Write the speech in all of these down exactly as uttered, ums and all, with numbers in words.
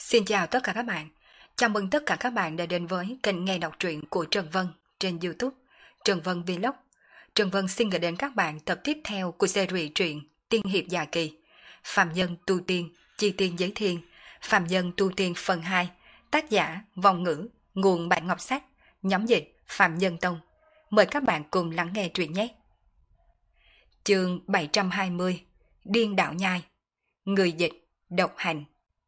Xin chào tất cả các bạn. Chào mừng tất cả các bạn đã đến với kênh nghe đọc truyện của Trần Vân trên YouTube, Trần Vân Vlog. Trần Vân xin gửi đến các bạn tập tiếp theo của series truyện Tiên hiệp dạ kỳ, Phạm nhân tu tiên, chi tiên giới thiên, Phạm nhân tu tiên phần hai, tác giả Vong Ngữ, nguồn bản ngọc sách, nhóm dịch Phạm Nhân Tông. Mời các bạn cùng lắng nghe truyện nhé. Chương bảy trăm hai mươi, Điên đạo nhai. Người dịch độc hành.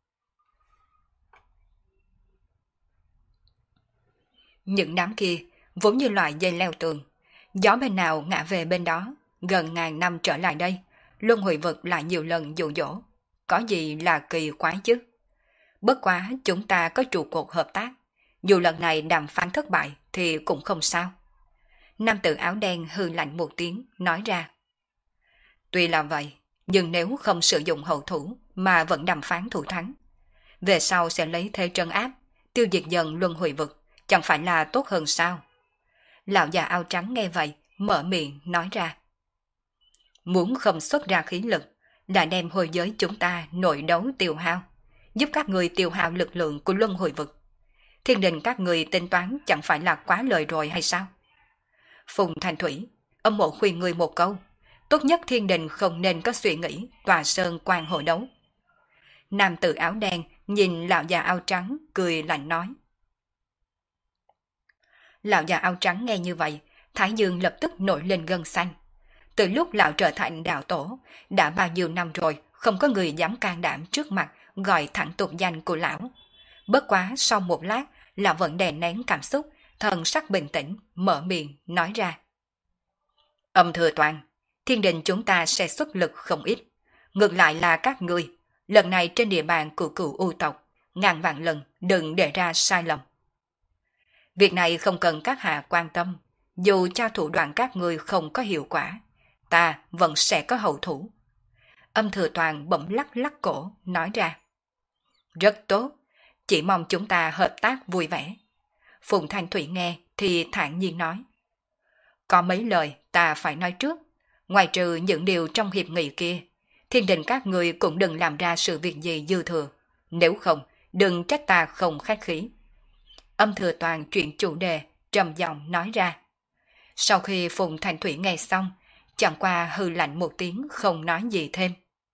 Những đám kia vốn như loại dây leo tường, gió bên nào ngã về bên đó. Gần ngàn năm trở lại đây, luân hồi vực lại nhiều lần dụ dỗ, có gì là kỳ quái chứ? Bất quá chúng ta có trụ cột hợp tác, dù lần này đàm phán thất bại thì cũng không sao. Nam tử áo đen hừ lạnh một tiếng, nói ra. Tuy là vậy, nhưng nếu không sử dụng hậu thủ mà vẫn đàm phán thủ thắng, về sau sẽ lấy thế trấn áp, tiêu diệt dần luân hồi vực, chẳng phải là tốt hơn sao? Lão già áo trắng nghe vậy, mở miệng nói ra. Muốn không xuất ra khí lực, đã đem hồi giới chúng ta nội đấu tiêu hao, giúp các người tiêu hao lực lượng của luân hồi vực. Thiên đình các người tính toán chẳng phải là quá lời rồi hay sao? Phùng Thanh Thủy, âm mộ khuyên người một câu, tốt nhất thiên đình không nên có suy nghĩ tòa sơn quan hộ đấu. Nam tử áo đen nhìn lão già áo trắng cười lạnh nói. Lão già áo trắng nghe như vậy, thái dương lập tức nổi lên gân xanh. Từ lúc lão trở thành đạo tổ, đã bao nhiêu năm rồi, không có người dám can đảm trước mặt gọi thẳng tục danh của lão. Bất quá sau một lát, lão vẫn đè nén cảm xúc, thần sắc bình tĩnh, mở miệng, nói ra. Âm thừa toàn, thiên đình chúng ta sẽ xuất lực không ít. Ngược lại là các ngươi, lần này trên địa bàn của cửu u tộc, ngàn vạn lần đừng để ra sai lầm. Việc này không cần các hạ quan tâm, dù cho thủ đoạn các người không có hiệu quả, ta vẫn sẽ có hậu thủ. Âm thừa toàn bỗng lắc lắc cổ, nói ra. Rất tốt, chỉ mong chúng ta hợp tác vui vẻ. Phùng Thanh Thủy nghe thì thản nhiên nói. Có mấy lời ta phải nói trước, ngoài trừ những điều trong hiệp nghị kia, thiên đình các người cũng đừng làm ra sự việc gì dư thừa, nếu không đừng trách ta không khách khí. Âm thừa toàn chuyển chủ đề, trầm giọng nói ra. Sau khi Phùng Thanh Thủy nghe xong, chẳng qua hừ lạnh một tiếng không nói gì thêm.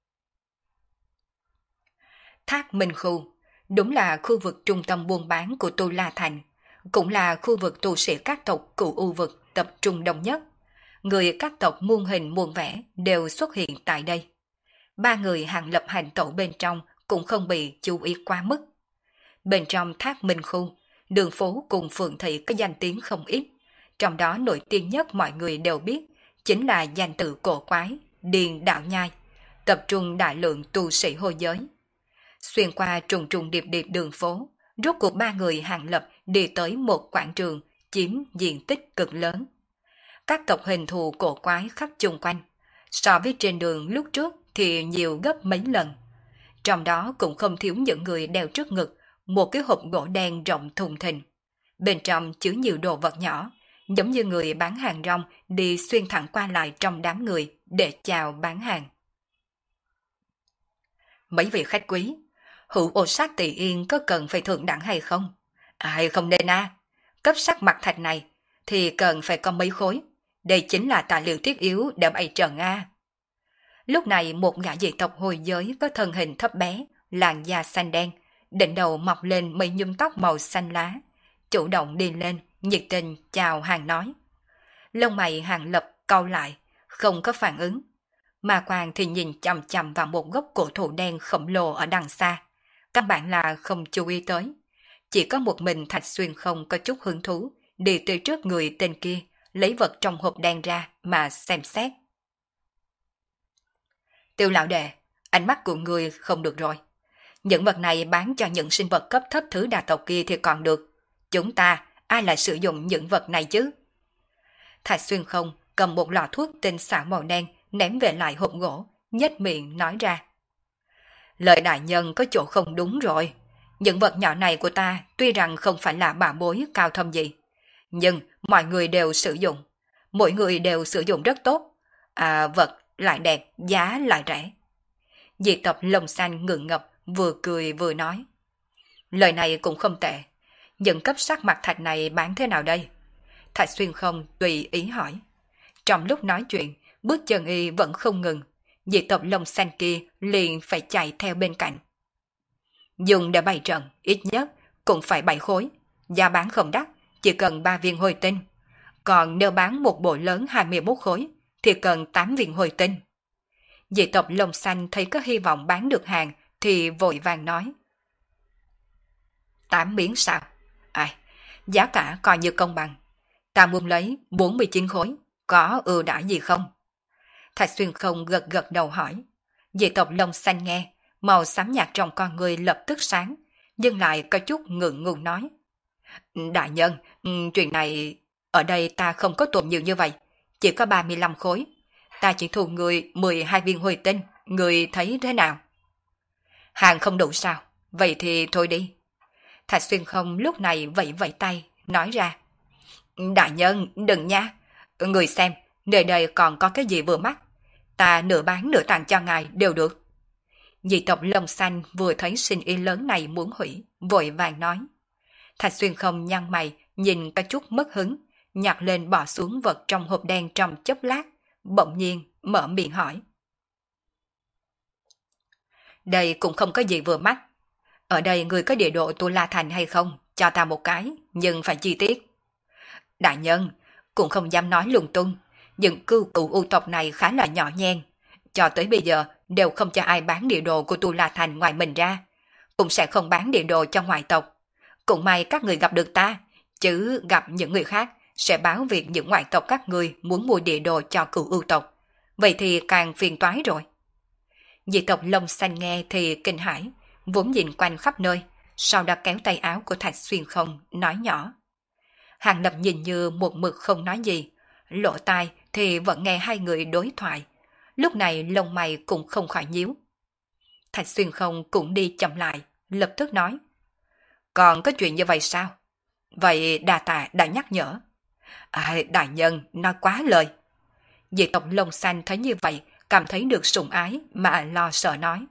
Thác Minh Khu, đúng là khu vực trung tâm buôn bán của Tu La Thành, cũng là khu vực tu sĩ các tộc cửu u vực tập trung đông nhất. Người các tộc muôn hình muôn vẻ đều xuất hiện tại đây. Ba người hàng lập hành tẩu bên trong cũng không bị chú ý quá mức. Bên trong Thác Minh Khu, đường phố cùng phường thị có danh tiếng không ít, trong đó nổi tiếng nhất mọi người đều biết chính là danh tự cổ quái Điền Đạo Nhai, tập trung đại lượng tu sĩ hôi giới. Xuyên qua trùng trùng điệp điệp đường phố, rốt cuộc ba người hàng lập đi tới một quảng trường chiếm diện tích cực lớn. Các tộc hình thù cổ quái khắp chung quanh, so với trên đường lúc trước thì nhiều gấp mấy lần. Trong đó cũng không thiếu những người đeo trước ngực một cái hộp gỗ đen rộng thùng thình. Bên trong chứa nhiều đồ vật nhỏ, giống như người bán hàng rong đi xuyên thẳng qua lại trong đám người để chào bán hàng. Mấy vị khách quý, hữu ô sát tỷ yên có cần phải thượng đẳng hay không? Ai không nên à, cấp sắc mặt thạch này thì cần phải có mấy khối. Đây chính là tài liệu thiết yếu để bày trận a. Lúc này một gã dị tộc hồi giới có thân hình thấp bé, làn da xanh đen, đỉnh đầu mọc lên mấy nhúm tóc màu xanh lá, chủ động đi lên, nhiệt tình chào hàng nói. Lông mày hàng lập cau lại, không có phản ứng. Mà Quang thì nhìn chằm chằm vào một gốc cổ thụ đen khổng lồ ở đằng xa, căn bản là không chú ý tới. Chỉ có một mình Thạch Xuyên không có chút hứng thú, đi tới trước người tên kia, lấy vật trong hộp đen ra mà xem xét. Tiêu lão đệ, ánh mắt của người không được rồi. Những vật này bán cho những sinh vật cấp thấp thứ đa tộc kia thì còn được. Chúng ta, ai lại sử dụng những vật này chứ? Thạch Xuyên không cầm một lọ thuốc tinh xảo màu đen ném về lại hộp gỗ, nhếch miệng nói ra. Lời đại nhân có chỗ không đúng rồi. Những vật nhỏ này của ta tuy rằng không phải là bảo bối cao thâm gì, nhưng mọi người đều sử dụng. Mỗi người đều sử dụng rất tốt. À, vật lại đẹp, giá lại rẻ. Dị tộc lông xanh ngượng ngập, vừa cười vừa nói. Lời này cũng không tệ. Những cấp sắc mặt thạch này bán thế nào đây? Thạch Xuyên Không tùy ý hỏi. Trong lúc nói chuyện, bước chân y vẫn không ngừng. Dị tộc lông xanh kia liền phải chạy theo bên cạnh. Dùng để bày trận, ít nhất cũng phải bảy khối. Giá bán không đắt, chỉ cần ba viên hồi tinh. Còn nếu bán một bộ lớn hai mươi mốt khối, thì cần tám viên hồi tinh. Dị tộc lông xanh thấy có hy vọng bán được hàng, thì vội vàng nói. Tám miếng sao? Ai, giá cả coi như công bằng. Ta muốn lấy bốn mươi chín khối, có ưu đãi gì không? Thạch Xuyên Không gật gật đầu hỏi. Dị tộc lông xanh nghe, màu xám nhạt trong con người lập tức sáng, nhưng lại có chút ngượng ngùng nói. Đại nhân, chuyện này, ở đây ta không có tồn nhiều như vậy, chỉ có ba mươi lăm khối. Ta chỉ thu người mười hai viên hồi tinh, người thấy thế nào? Hàng không đủ sao? Vậy thì thôi đi. Thạch Xuyên Không lúc này vẫy vẫy tay, nói ra. Đại nhân, đừng nha. Người xem, nơi đây còn có cái gì vừa mắt. Ta nửa bán nửa tặng cho ngài đều được. Dị tộc lông xanh vừa thấy sinh ý lớn này muốn hủy, vội vàng nói. Thạch Xuyên Không nhăn mày, nhìn có chút mất hứng, nhặt lên bỏ xuống vật trong hộp đen trong chốc lát, bỗng nhiên mở miệng hỏi. Đây cũng không có gì vừa mắt. Ở đây người có địa độ Tu La Thành hay không? Cho ta một cái, nhưng phải chi tiết. Đại nhân, cũng không dám nói lung tung. Những cư cựu u tộc này khá là nhỏ nhen. Cho tới bây giờ đều không cho ai bán địa đồ của Tu La Thành ngoài mình ra. Cũng sẽ không bán địa đồ cho ngoại tộc. Cũng may các người gặp được ta, chứ gặp những người khác sẽ báo việc những ngoại tộc các người muốn mua địa đồ cho cựu ưu tộc. Vậy thì càng phiền toái rồi. Dị tộc lông xanh nghe thì kinh hãi, vốn nhìn quanh khắp nơi, sau đó kéo tay áo của Thạch Xuyên Không, nói nhỏ. Hàng Lập nhìn như một mực không nói gì, lỗ tai thì vẫn nghe hai người đối thoại. Lúc này lông mày cũng không khỏi nhíu. Thạch Xuyên Không cũng đi chậm lại, lập tức nói. Còn có chuyện như vậy sao? Vậy đà tạ đã nhắc nhở. À, đại nhân nói quá lời. Dị tộc lông xanh thấy như vậy, cảm thấy được sủng ái mà lo sợ nói.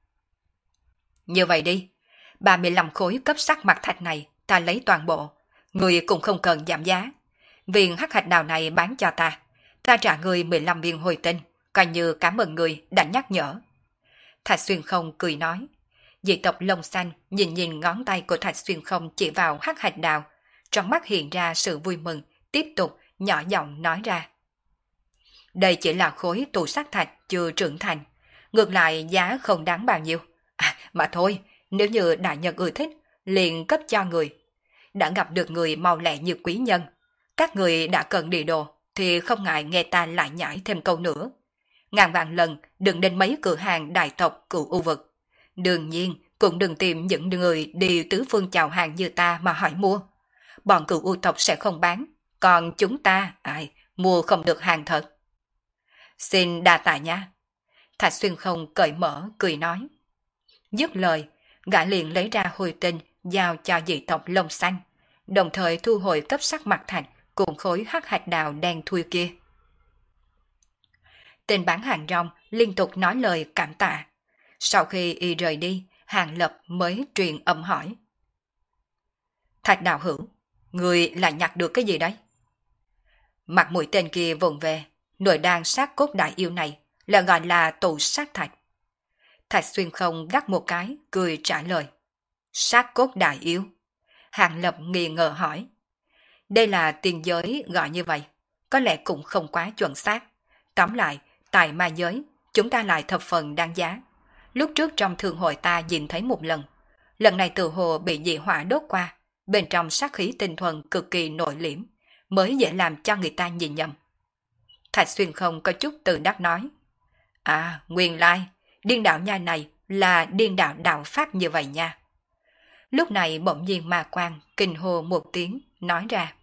Như vậy đi, ba mươi lăm khối cấp sắc mặt thạch này ta lấy toàn bộ, người cũng không cần giảm giá. Viên hắc hạch đào này bán cho ta, ta trả người mười lăm viên hồi tinh, coi như cảm ơn người đã nhắc nhở. Thạch Xuyên Không cười nói. Dị tộc lông xanh nhìn nhìn ngón tay của Thạch Xuyên Không chỉ vào hắc hạch đào, trong mắt hiện ra sự vui mừng, tiếp tục nhỏ giọng nói ra. Đây chỉ là khối tù sắc thạch chưa trưởng thành, ngược lại giá không đáng bao nhiêu. À, mà thôi, nếu như đại nhân ưa thích, liền cấp cho người. Đã gặp được người mau lẹ như quý nhân, các người đã cần địa đồ, thì không ngại nghe ta lại nhảy thêm câu nữa. Ngàn vạn lần đừng đến mấy cửa hàng đại tộc cựu u vực. Đương nhiên cũng đừng tìm những người đi tứ phương chào hàng như ta mà hỏi mua. Bọn cựu u tộc sẽ không bán, còn chúng ta, ai, mua không được hàng thật. Xin đa tạ nha. Thạch Xuyên Không cởi mở, cười nói. Dứt lời, gã liền lấy ra hồi tinh, giao cho dị tộc lông xanh, đồng thời thu hồi cấp sắc mặt thạch cùng khối hắc hạch đào đen thui kia. Tên bán hàng rong liên tục nói lời cảm tạ. Sau khi y rời đi, Hàng Lập mới truyền âm hỏi. Thạch đạo hữu, người lại nhặt được cái gì đấy? Mặt mũi tên kia vồn về, nội đan sát cốt đại yêu này là gọi là tụ sát thạch. Thạch Xuyên Không gắt một cái, cười trả lời. Sát cốt đại yêu? Hàng Lập nghi ngờ hỏi. Đây là tiên giới gọi như vậy, có lẽ cũng không quá chuẩn xác. Tóm lại, tại ma giới, chúng ta lại thập phần đáng giá. Lúc trước trong thương hội ta nhìn thấy một lần. Lần này tự hồ bị dị hỏa đốt qua, bên trong sát khí tinh thuần cực kỳ nội liễm, mới dễ làm cho người ta nhìn nhầm. Thạch Xuyên Không có chút tự đắc nói. À, nguyên lai, điên đạo nha này là điên đạo đạo pháp như vậy nha. Lúc này bỗng nhiên ma quang kinh hô một tiếng, nói ra.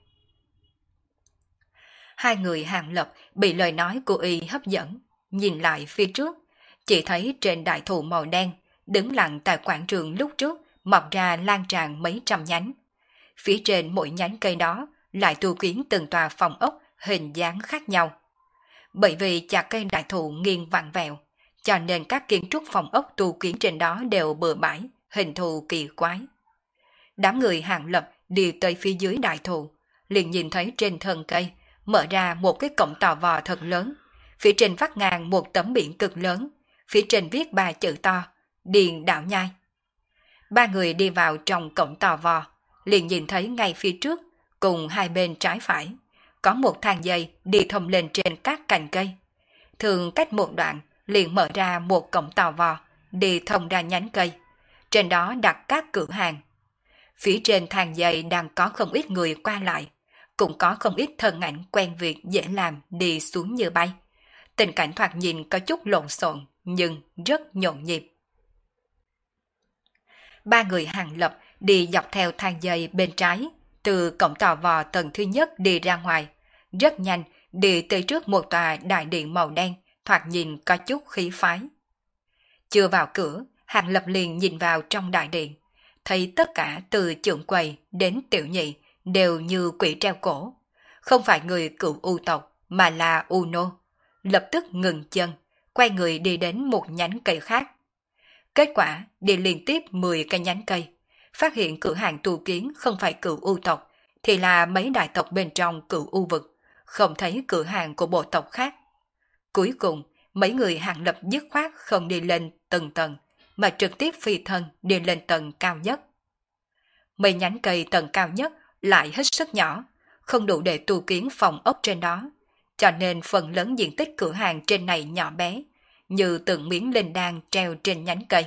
Hai người Hàng Lập bị lời nói của y hấp dẫn, nhìn lại phía trước, chỉ thấy trên đại thụ màu đen, đứng lặng tại quảng trường lúc trước, mọc ra lan tràn mấy trăm nhánh. Phía trên mỗi nhánh cây đó lại tu kiến từng tòa phòng ốc hình dáng khác nhau. Bởi vì chạc cây đại thụ nghiêng vặn vẹo, cho nên các kiến trúc phòng ốc tu kiến trên đó đều bừa bãi, hình thù kỳ quái. đám người Hàng Lập đi tới phía dưới đại thụ, liền nhìn thấy trên thân cây mở ra một cái cổng tò vò thật lớn, phía trên vắt ngang một tấm biển cực lớn, phía trên viết ba chữ to: Điền Đạo Nhai. Ba người đi vào trong cổng tò vò, liền nhìn thấy ngay phía trước cùng hai bên trái phải có một thang dây đi thông lên trên các cành cây. Thường cách một đoạn liền mở ra một cổng tò vò đi thông ra nhánh cây, trên đó đặt các cửa hàng. Phía trên thang dây đang có không ít người qua lại, cũng có không ít thân ảnh quen việc dễ làm đi xuống như bay. Tình cảnh thoạt nhìn có chút lộn xộn nhưng rất nhộn nhịp. Ba người Hàng Lập đi dọc theo thang dây bên trái, từ cổng tò vò tầng thứ nhất đi ra ngoài, rất nhanh đi tới trước một tòa đại điện màu đen, thoạt nhìn có chút khí phái. Chưa vào cửa, Hàng Lập liền nhìn vào trong đại điện, thấy tất cả từ trưởng quầy đến tiểu nhị đều như quỷ treo cổ, không phải người cựu u tộc mà là u nô. Lập tức ngừng chân, quay người đi đến một nhánh cây khác. Kết quả đi liên tiếp mười cái nhánh cây, phát hiện cửa hàng tu kiến không phải cựu u tộc thì là mấy đại tộc bên trong cựu u vực, không thấy cửa hàng của bộ tộc khác. Cuối cùng mấy người Hàng Lập dứt khoát không đi lên từng tầng mà trực tiếp phi thân đi lên tầng cao nhất. Mấy nhánh cây tầng cao nhất lại hết sức nhỏ, không đủ để tu kiến phòng ốc trên đó, cho nên phần lớn diện tích cửa hàng trên này nhỏ bé, như từng miếng linh đan treo trên nhánh cây.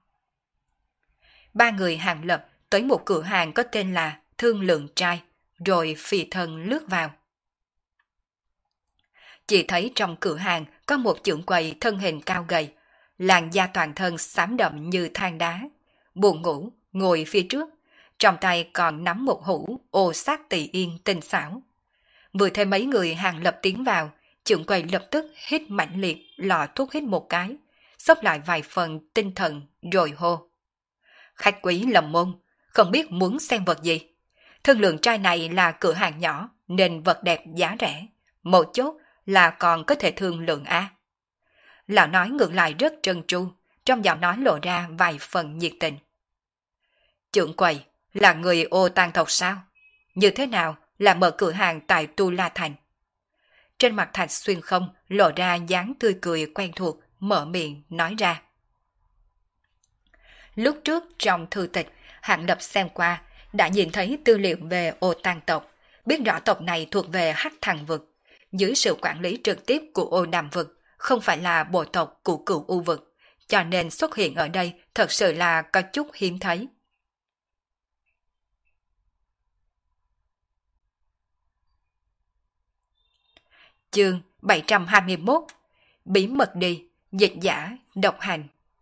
Ba người Hàng Lập tới một cửa hàng có tên là Thương Lượng Trai, rồi phi thân lướt vào. Chỉ thấy trong cửa hàng có một trưởng quầy thân hình cao gầy, làn da toàn thân xám đậm như than đá, buồn ngủ ngồi phía trước, trong tay còn nắm một hũ ô sát tỳ yên tinh xảo. Vừa thấy mấy người Hàng Lập tiến vào, trưởng quầy lập tức hít mạnh liệt lọ thuốc hít một cái, xốc lại vài phần tinh thần rồi hô: Khách quý lầm môn, không biết muốn xem vật gì. Thương Lượng Trai này là cửa hàng nhỏ nên vật đẹp giá rẻ, một chốt là còn có thể thương lượng á. Lão nói ngược lại rất trân tru, trong giọng nói lộ ra vài phần nhiệt tình. Trưởng quầy là người ô tang tộc sao? Như thế nào là mở cửa hàng tại Tu La Thành? Trên mặt Thạch Xuyên Không lộ ra dáng tươi cười quen thuộc, mở miệng nói ra. Lúc trước trong thư tịch, Hạng Lập xem qua, đã nhìn thấy tư liệu về ô tang tộc, biết rõ tộc này thuộc về Hắc Thằng vực, dưới sự quản lý trực tiếp của ô Đàm vực, không phải là bộ tộc của Cửu U vực, cho nên xuất hiện ở đây thật sự là có chút hiếm thấy. Chương bảy trăm hai mươi mốt. Bí mật đi, dịch giả, độc hành.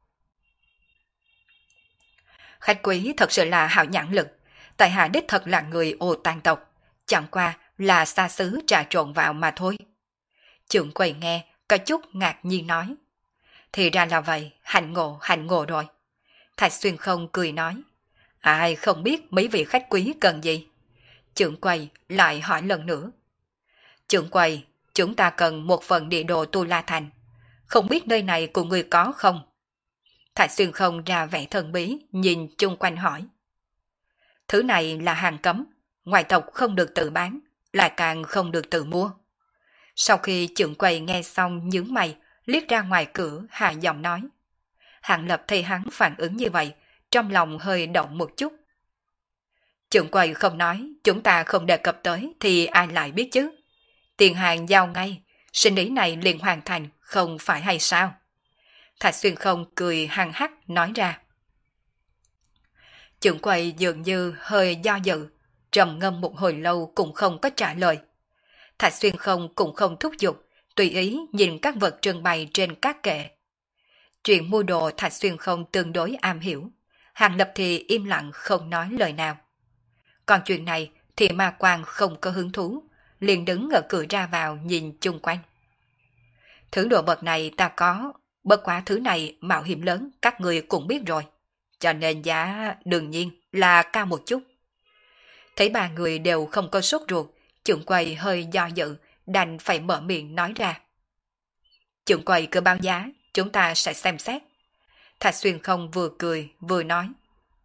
Khách quý thật sự là hảo nhãn lực, tại hạ đích thật là người ô tang tộc, chẳng qua là xa xứ trà trộn vào mà thôi. Trưởng quầy nghe, có chút ngạc nhiên nói. Thì ra là vậy, hạnh ngộ, hạnh ngộ rồi. Thạch Xuyên Không cười nói. Ai không biết mấy vị khách quý cần gì? Trưởng quầy lại hỏi lần nữa. Trưởng quầy, chúng ta cần một phần địa đồ Tu La Thành. Không biết nơi này của người có không? Thạch Xuyên Không ra vẻ thần bí, nhìn chung quanh hỏi. Thứ này là hàng cấm, ngoại tộc không được tự bán, lại càng không được tự mua. Sau khi trưởng quầy nghe xong nhướng mày, liếc ra ngoài cửa hạ giọng nói. Hạng Lập thấy hắn phản ứng như vậy, trong lòng hơi động một chút. Trưởng quầy không nói, chúng ta không đề cập tới thì ai lại biết chứ. Tiền hàng giao ngay, sinh ý này liền hoàn thành, không phải hay sao? Thạch Xuyên Không cười hăng hắc nói ra. Trưởng quầy dường như hơi do dự, trầm ngâm một hồi lâu cũng không có trả lời. Thạch Xuyên Không cũng không thúc giục, tùy ý nhìn các vật trưng bày trên các kệ. Chuyện mua đồ Thạch Xuyên Không tương đối am hiểu, Hàng Lập thì im lặng không nói lời nào. Còn chuyện này thì Ma Quang không có hứng thú, liền đứng ở cửa ra vào nhìn chung quanh. Thứ đồ vật này ta có, bất quá thứ này mạo hiểm lớn các người cũng biết rồi, cho nên giá đương nhiên là cao một chút. Thấy ba người đều không có sốt ruột, trưởng quầy hơi do dự, đành phải mở miệng nói ra. Trưởng quầy cứ báo giá, chúng ta sẽ xem xét. Thạch Xuyên Không vừa cười vừa nói.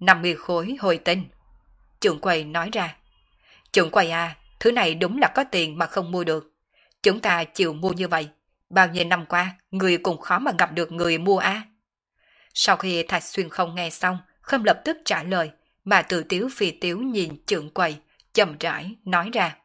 năm mươi khối hồi tinh. Trưởng quầy nói ra. Trưởng quầy à, thứ này đúng là có tiền mà không mua được. Chúng ta chịu mua như vậy. Bao nhiêu năm qua, người cũng khó mà gặp được người mua a. Sau khi Thạch Xuyên không nghe xong, không lập tức trả lời, mà tự tiếu phi tiếu nhìn trưởng quầy, chậm rãi nói ra.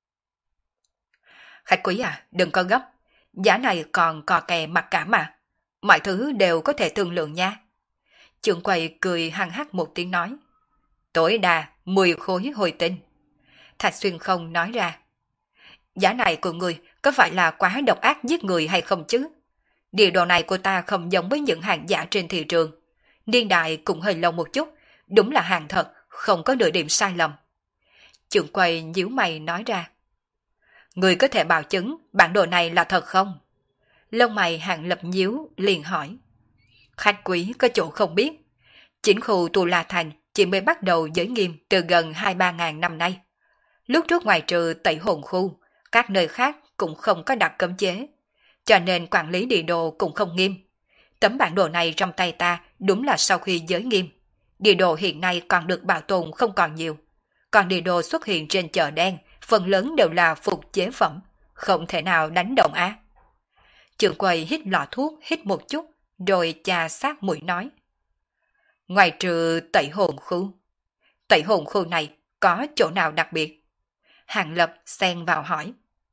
Khách quý à, đừng có gấp. Giá này còn cò kè mặc cả mà. Mọi thứ đều có thể thương lượng nha. Trưởng quầy cười hăng hắc một tiếng nói. Tối đa mười khối hồi tinh. Thạch Xuyên không nói ra. Giá này của người có phải là quá độc ác giết người hay không chứ? Địa đồ này của ta không giống với những hàng giả trên thị trường. Niên đại cũng hơi lâu một chút, đúng là hàng thật, không có nửa điểm sai lầm. Trưởng quầy nhíu mày nói ra. Người có thể bảo chứng bản đồ này là thật không? Lông mày Hàng Lập nhíu liền hỏi. Khách quý có chỗ không biết. Chính khu Tu La Thành chỉ mới bắt đầu giới nghiêm từ gần hai ba ngàn năm nay. Lúc trước ngoài trừ Tẩy Hồn khu, các nơi khác cũng không có đặt cấm chế, cho nên quản lý địa đồ cũng không nghiêm. Tấm bản đồ này trong tay ta đúng là sau khi giới nghiêm. Địa đồ hiện nay còn được bảo tồn không còn nhiều. Còn địa đồ xuất hiện trên chợ đen, phần lớn đều là phục chế phẩm, không thể nào đánh động á. Trưởng quầy hít lọ thuốc, hít một chút, rồi chà sát mũi nói. Ngoài trừ Tẩy Hồn khu, Tẩy Hồn khu này có chỗ nào đặc biệt? Hàng Lập xen vào hỏi.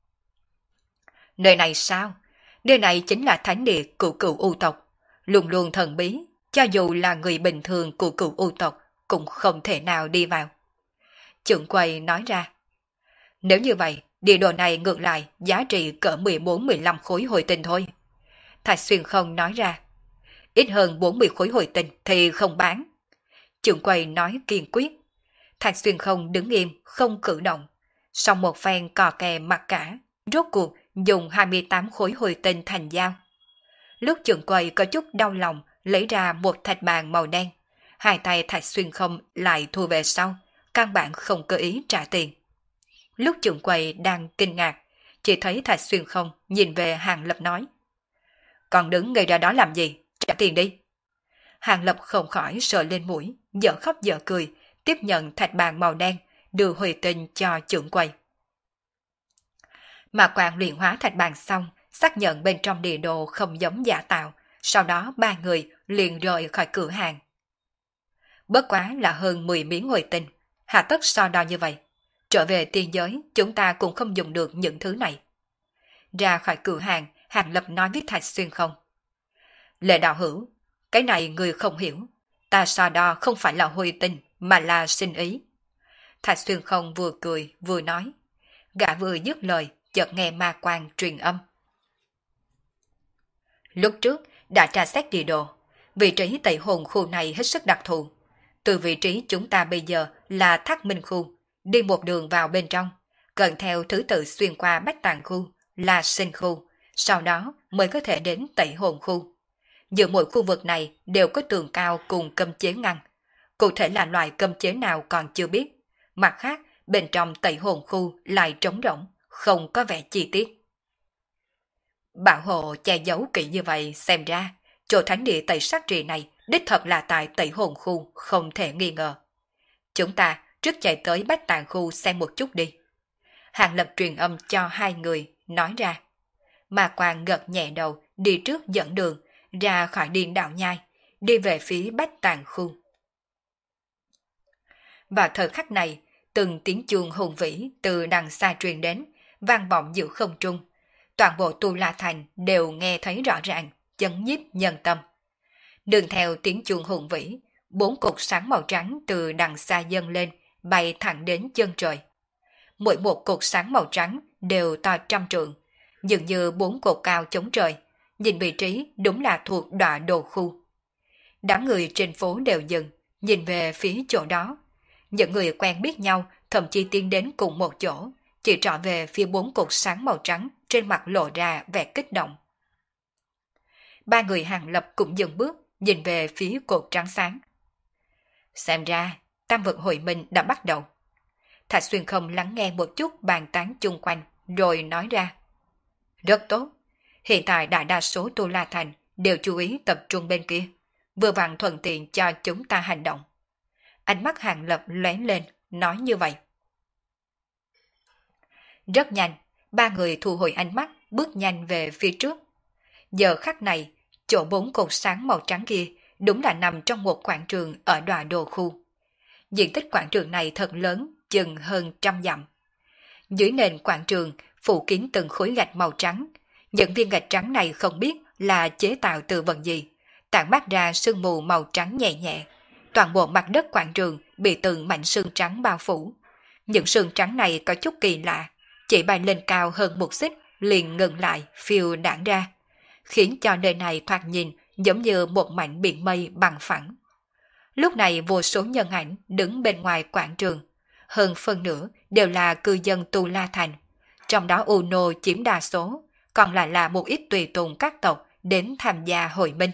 Nơi này sao? Nơi này chính là thánh địa của cựu u tộc, luôn luôn thần bí, cho dù là người bình thường của cựu u tộc cũng không thể nào đi vào. Trưởng quầy nói ra. Nếu như vậy, địa đồ này ngược lại giá trị cỡ mười bốn mười lăm khối hồi tinh thôi. Thạch Xuyên không nói ra. Ít hơn bốn mươi khối hồi tinh thì không bán. Trưởng quầy nói kiên quyết. Thạch Xuyên không đứng im, không cử động. Sau một phen cò kè mặc cả, rốt cuộc dùng hai mươi tám khối hồi tinh thành dao. Lúc trưởng quầy có chút đau lòng, lấy ra một thạch bàn màu đen. Hai tay Thạch Xuyên không lại thu về sau, căn bản không cơ ý trả tiền. Lúc trưởng quầy đang kinh ngạc, chỉ thấy Thạch Xuyên không nhìn về Hàng Lập nói. Còn đứng ngây ra đó làm gì? Trả tiền đi. Hàng Lập không khỏi sợ lên mũi, dở khóc dở cười, tiếp nhận thạch bàn màu đen, đưa hồi tinh cho trưởng quầy. Mà quan luyện hóa thạch bàn xong, xác nhận bên trong địa đồ không giống giả tạo, sau đó ba người liền rời khỏi cửa hàng. Bất quá là hơn mười miếng hồi tinh, hạ tất so đo như vậy. Trở về tiên giới, chúng ta cũng không dùng được những thứ này. Ra khỏi cửa hàng, Hàng Lập nói với Thạch Xuyên không. Lệ đạo hữu, cái này người không hiểu. Ta so đo không phải là hồi tinh, mà là sinh ý. Thạch Xuyên không vừa cười, vừa nói. Gã vừa dứt lời, chợt nghe ma quang truyền âm. Lúc trước, đã tra xét địa đồ. Vị trí Tẩy Hồn khu này hết sức đặc thù. Từ vị trí chúng ta bây giờ là Thác Minh khu, đi một đường vào bên trong, cần theo thứ tự xuyên qua Bách Tàng khu, là Sinh khu, sau đó mới có thể đến Tẩy Hồn khu. Giữa mỗi khu vực này đều có tường cao cùng cấm chế ngăn. Cụ thể là loại cấm chế nào còn chưa biết. Mặt khác, bên trong Tẩy Hồn khu lại trống rỗng, không có vẻ chi tiết. Bảo hộ che giấu kỹ như vậy, xem ra chỗ thánh địa Tẩy Sát Trì này đích thật là tại Tẩy Hồn khu, không thể nghi ngờ. Chúng ta trước chạy tới Bách Tàng khu xem một chút đi. Hàng Lập truyền âm cho hai người, nói ra. Ma Quang gật nhẹ đầu, đi trước dẫn đường, ra khỏi điên đạo nhai, đi về phía Bách Tàng khu. Vào thời khắc này, từng tiếng chuông hùng vĩ từ đằng xa truyền đến, vang vọng giữa không trung. Toàn bộ Tu La Thành đều nghe thấy rõ ràng, chấn nhiếp nhân tâm. Đường theo tiếng chuông hùng vĩ, bốn cột sáng màu trắng từ đằng xa dâng lên, bay thẳng đến chân trời. Mỗi một cột sáng màu trắng đều to trăm trượng, dường như bốn cột cao chống trời, nhìn vị trí đúng là thuộc Đọa Đồ khu. Đám người trên phố đều dừng, nhìn về phía chỗ đó. Những người quen biết nhau thậm chí tiến đến cùng một chỗ, chỉ trỏ về phía bốn cột sáng màu trắng, trên mặt lộ ra vẻ kích động. Ba người Hàng Lập cũng dừng bước, nhìn về phía cột trắng sáng. Xem ra, tam vực hội minh đã bắt đầu. Thạch Xuyên không lắng nghe một chút bàn tán chung quanh, rồi nói ra. Rất tốt, hiện tại đại đa số Tu La Thành đều chú ý tập trung bên kia, vừa vặn thuận tiện cho chúng ta hành động. ánh mắt Hàng Lập lóe lên, nói như vậy. Rất nhanh, ba người thu hồi ánh mắt, bước nhanh về phía trước. Giờ khắc này, chỗ bốn cột sáng màu trắng kia đúng là nằm trong một quảng trường ở Đoạ Đồ khu. Diện tích quảng trường này thật lớn, chừng hơn trăm dặm. Dưới nền quảng trường phủ kín từng khối gạch màu trắng. Những viên gạch trắng này không biết là chế tạo từ vật gì, tản mát ra sương mù màu trắng nhẹ nhẹ. Toàn bộ mặt đất quảng trường bị từng mảnh sương trắng bao phủ. Những sương trắng này có chút kỳ lạ, chỉ bay lên cao hơn một xích liền ngừng lại phiêu đãng ra, khiến cho nơi này thoạt nhìn giống như một mảnh biển mây bằng phẳng. Lúc này vô số nhân ảnh đứng bên ngoài quảng trường, hơn phân nửa đều là cư dân Tu La Thành, trong đó Uno chiếm đa số, còn lại là một ít tùy tùng các tộc đến tham gia hội minh.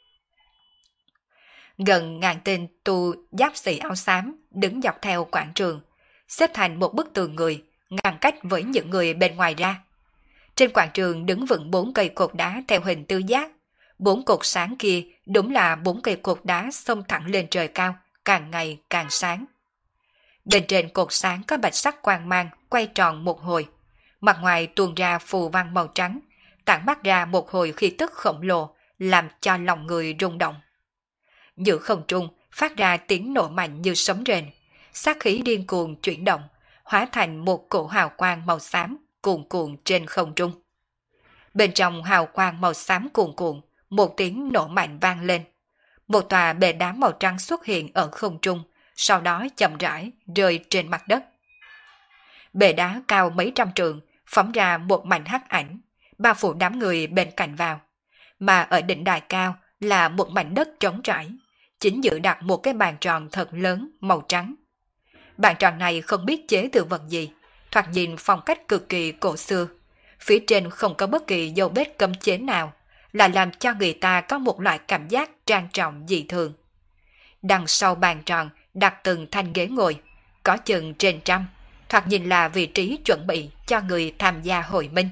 Gần ngàn tên tu giáp sĩ áo xám đứng dọc theo quảng trường, xếp thành một bức tường người, ngăn cách với những người bên ngoài ra. Trên quảng trường đứng vững bốn cây cột đá theo hình tứ giác. Bốn cột sáng kia đúng là bốn cây cột đá xông thẳng lên trời cao, càng ngày càng sáng. Bên trên cột sáng có bạch sắc quang mang quay tròn một hồi, mặt ngoài tuôn ra phù văn màu trắng, tản mát ra một hồi khí tức khổng lồ, làm cho lòng người rung động. Giữa không trung phát ra tiếng nổ mạnh như sấm rền, sát khí điên cuồng chuyển động, hóa thành một cổ hào quang màu xám cuồn cuộn trên không trung. Bên trong hào quang màu xám cuồn cuộn, một tiếng nổ mạnh vang lên. Một tòa bệ đá màu trắng xuất hiện ở không trung, sau đó chậm rãi rơi trên mặt đất. Bệ đá cao mấy trăm trượng, phóng ra một mảnh hắc ảnh, bao phủ đám người bên cạnh vào. Mà ở đỉnh đài cao là một mảnh đất trống trải, chính giữa đặt một cái bàn tròn thật lớn màu trắng. Bàn tròn này không biết chế từ vật gì, thoạt nhìn phong cách cực kỳ cổ xưa. Phía trên không có bất kỳ dấu vết cấm chế nào, là làm cho người ta có một loại cảm giác trang trọng dị thường. Đằng sau bàn tròn đặt từng thanh ghế ngồi, có chừng trên trăm, thoạt nhìn là vị trí chuẩn bị cho người tham gia hội minh.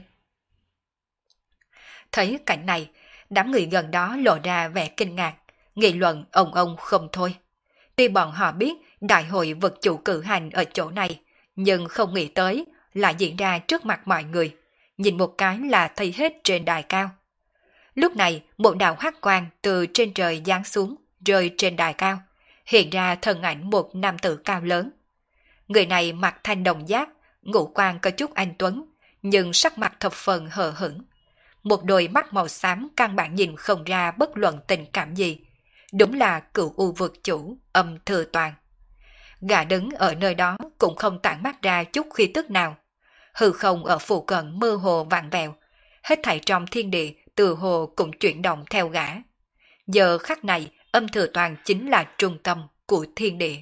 Thấy cảnh này, đám người gần đó lộ ra vẻ kinh ngạc, nghị luận ồng ồng không thôi. Tuy bọn họ biết đại hội vật chủ cử hành ở chỗ này, nhưng không nghĩ tới lại diễn ra trước mặt mọi người, nhìn một cái là thấy hết trên đài cao. Lúc này, một đạo hắc quang từ trên trời giáng xuống, rơi trên đài cao, hiện ra thân ảnh một nam tử cao lớn. Người này mặc thanh đồng giáp, ngũ quan có chút anh tuấn, nhưng sắc mặt thập phần hờ hững. Một đôi mắt màu xám căn bản nhìn không ra bất luận tình cảm gì. Đúng là cựu u vực chủ, Âm Thừa Toàn. Gã đứng ở nơi đó cũng không tản mát ra chút khí tức nào. Hư không ở phụ cận mơ hồ vặn vẹo, hết thảy trong thiên địa từ hồ cũng chuyển động theo gã. Giờ khắc này, Âm Thừa Toàn chính là trung tâm của thiên địa.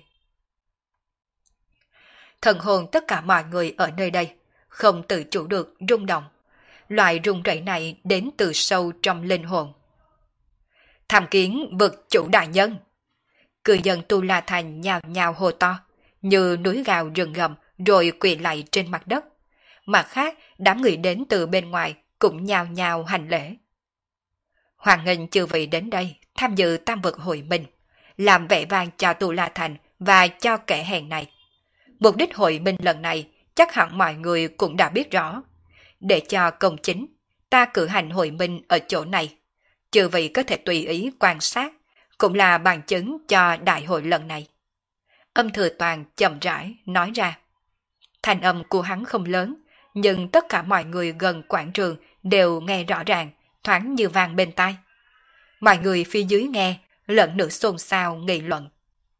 Thần hồn tất cả mọi người ở nơi đây không tự chủ được rung động. Loại rung rẩy này đến từ sâu trong linh hồn. Tham kiến vực chủ đại nhân. Cư dân Tu La Thành nhào nhào hô to, như núi gào rừng gầm rồi quỳ lạy trên mặt đất. Mặt khác, đám người đến từ bên ngoài cũng nhào nhào hành lễ. Hoàng nghênh chư vị đến đây tham dự tam vực hội minh, làm vẻ vang cho Tu La Thành và cho kẻ hèn này. Mục đích hội minh lần này chắc hẳn mọi người cũng đã biết rõ. Để cho công chính, ta cử hành hội minh ở chỗ này. Chư vị có thể tùy ý quan sát, cũng là bằng chứng cho đại hội lần này. Âm Thừa Toàn chậm rãi nói ra. Thanh âm của hắn không lớn, nhưng tất cả mọi người gần quảng trường đều nghe rõ ràng, thoáng như vang bên tai. Mọi người phía dưới nghe, lẫn nữ xôn xao nghị luận.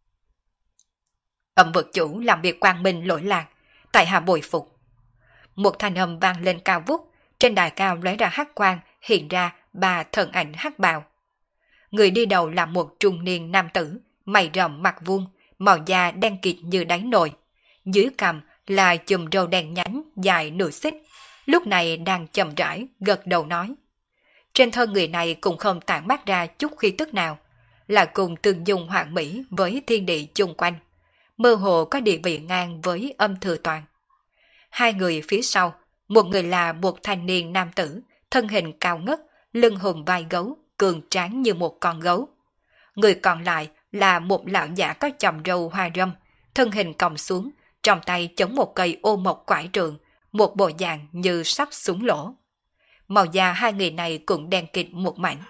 Âm vực chủ làm việc quang minh lỗi lạc, tại hạ bồi phục. Một thanh âm vang lên cao vút, trên đài cao lóe ra hắc quang, hiện ra ba thần ảnh hắc bào. Người đi đầu là một trung niên nam tử, mày rậm mặt vuông, màu da đen kịt như đáy nồi. Dưới cằm là chùm râu đen nhánh dài nửa xích, lúc này đang chậm rãi gật đầu nói. Trên thân người này cũng không tản mát ra chút khí tức nào, là cùng tương dung hoàn mỹ với thiên địa chung quanh, mơ hồ có địa vị ngang với Âm Thừa Toàn. Hai người phía sau, một người là một thanh niên nam tử, thân hình cao ngất, lưng hùng vai gấu, cường tráng như một con gấu. Người còn lại là một lão giả có chòm râu hoa râm, thân hình còng xuống, trong tay chống một cây ô mộc quải trường, một bộ dạng như sắp súng lỗ. Màu da hai người này cũng đen kịt một mảnh.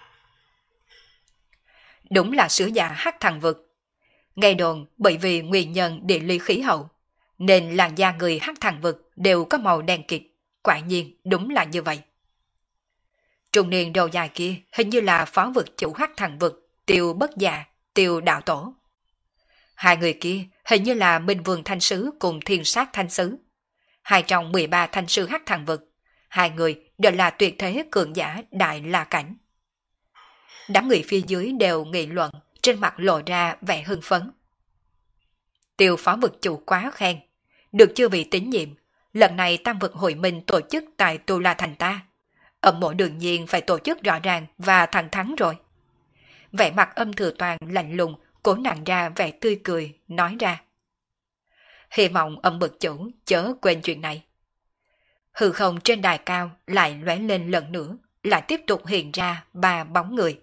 Đúng là sứ giả hắc thần vực. Nghe đồn bởi vì nguyên nhân địa lý khí hậu, nên làn da người hắc thần vực đều có màu đen kịt, quả nhiên đúng là như vậy. Trung niên đầu dài kia hình như là phó vực chủ hắc thần vực, Tiêu Bất Dạ, Tiêu Đạo Tổ. Hai người kia hình như là Minh Vương Thanh Sứ cùng Thiên Sát Thanh Sứ. Hai trong mười ba thanh sư hắc thần vực, hai người đều là tuyệt thế cường giả đại la cảnh. Đám người phía dưới đều nghị luận, trên mặt lộ ra vẻ hưng phấn. Tiêu phó vực chủ quá khen, được chưa vị tín nhiệm, lần này tam vực hội minh tổ chức tại Tu La Thành ta. Âm mộ đương nhiên phải tổ chức rõ ràng và thẳng thắn rồi. Vẻ mặt Âm Thừa Toàn lạnh lùng, cố nặng ra vẻ tươi cười, nói ra. Hy vọng Âm vực chủ chớ quên chuyện này. Hư không trên đài cao lại lóe lên lần nữa, lại tiếp tục hiện ra ba bóng người.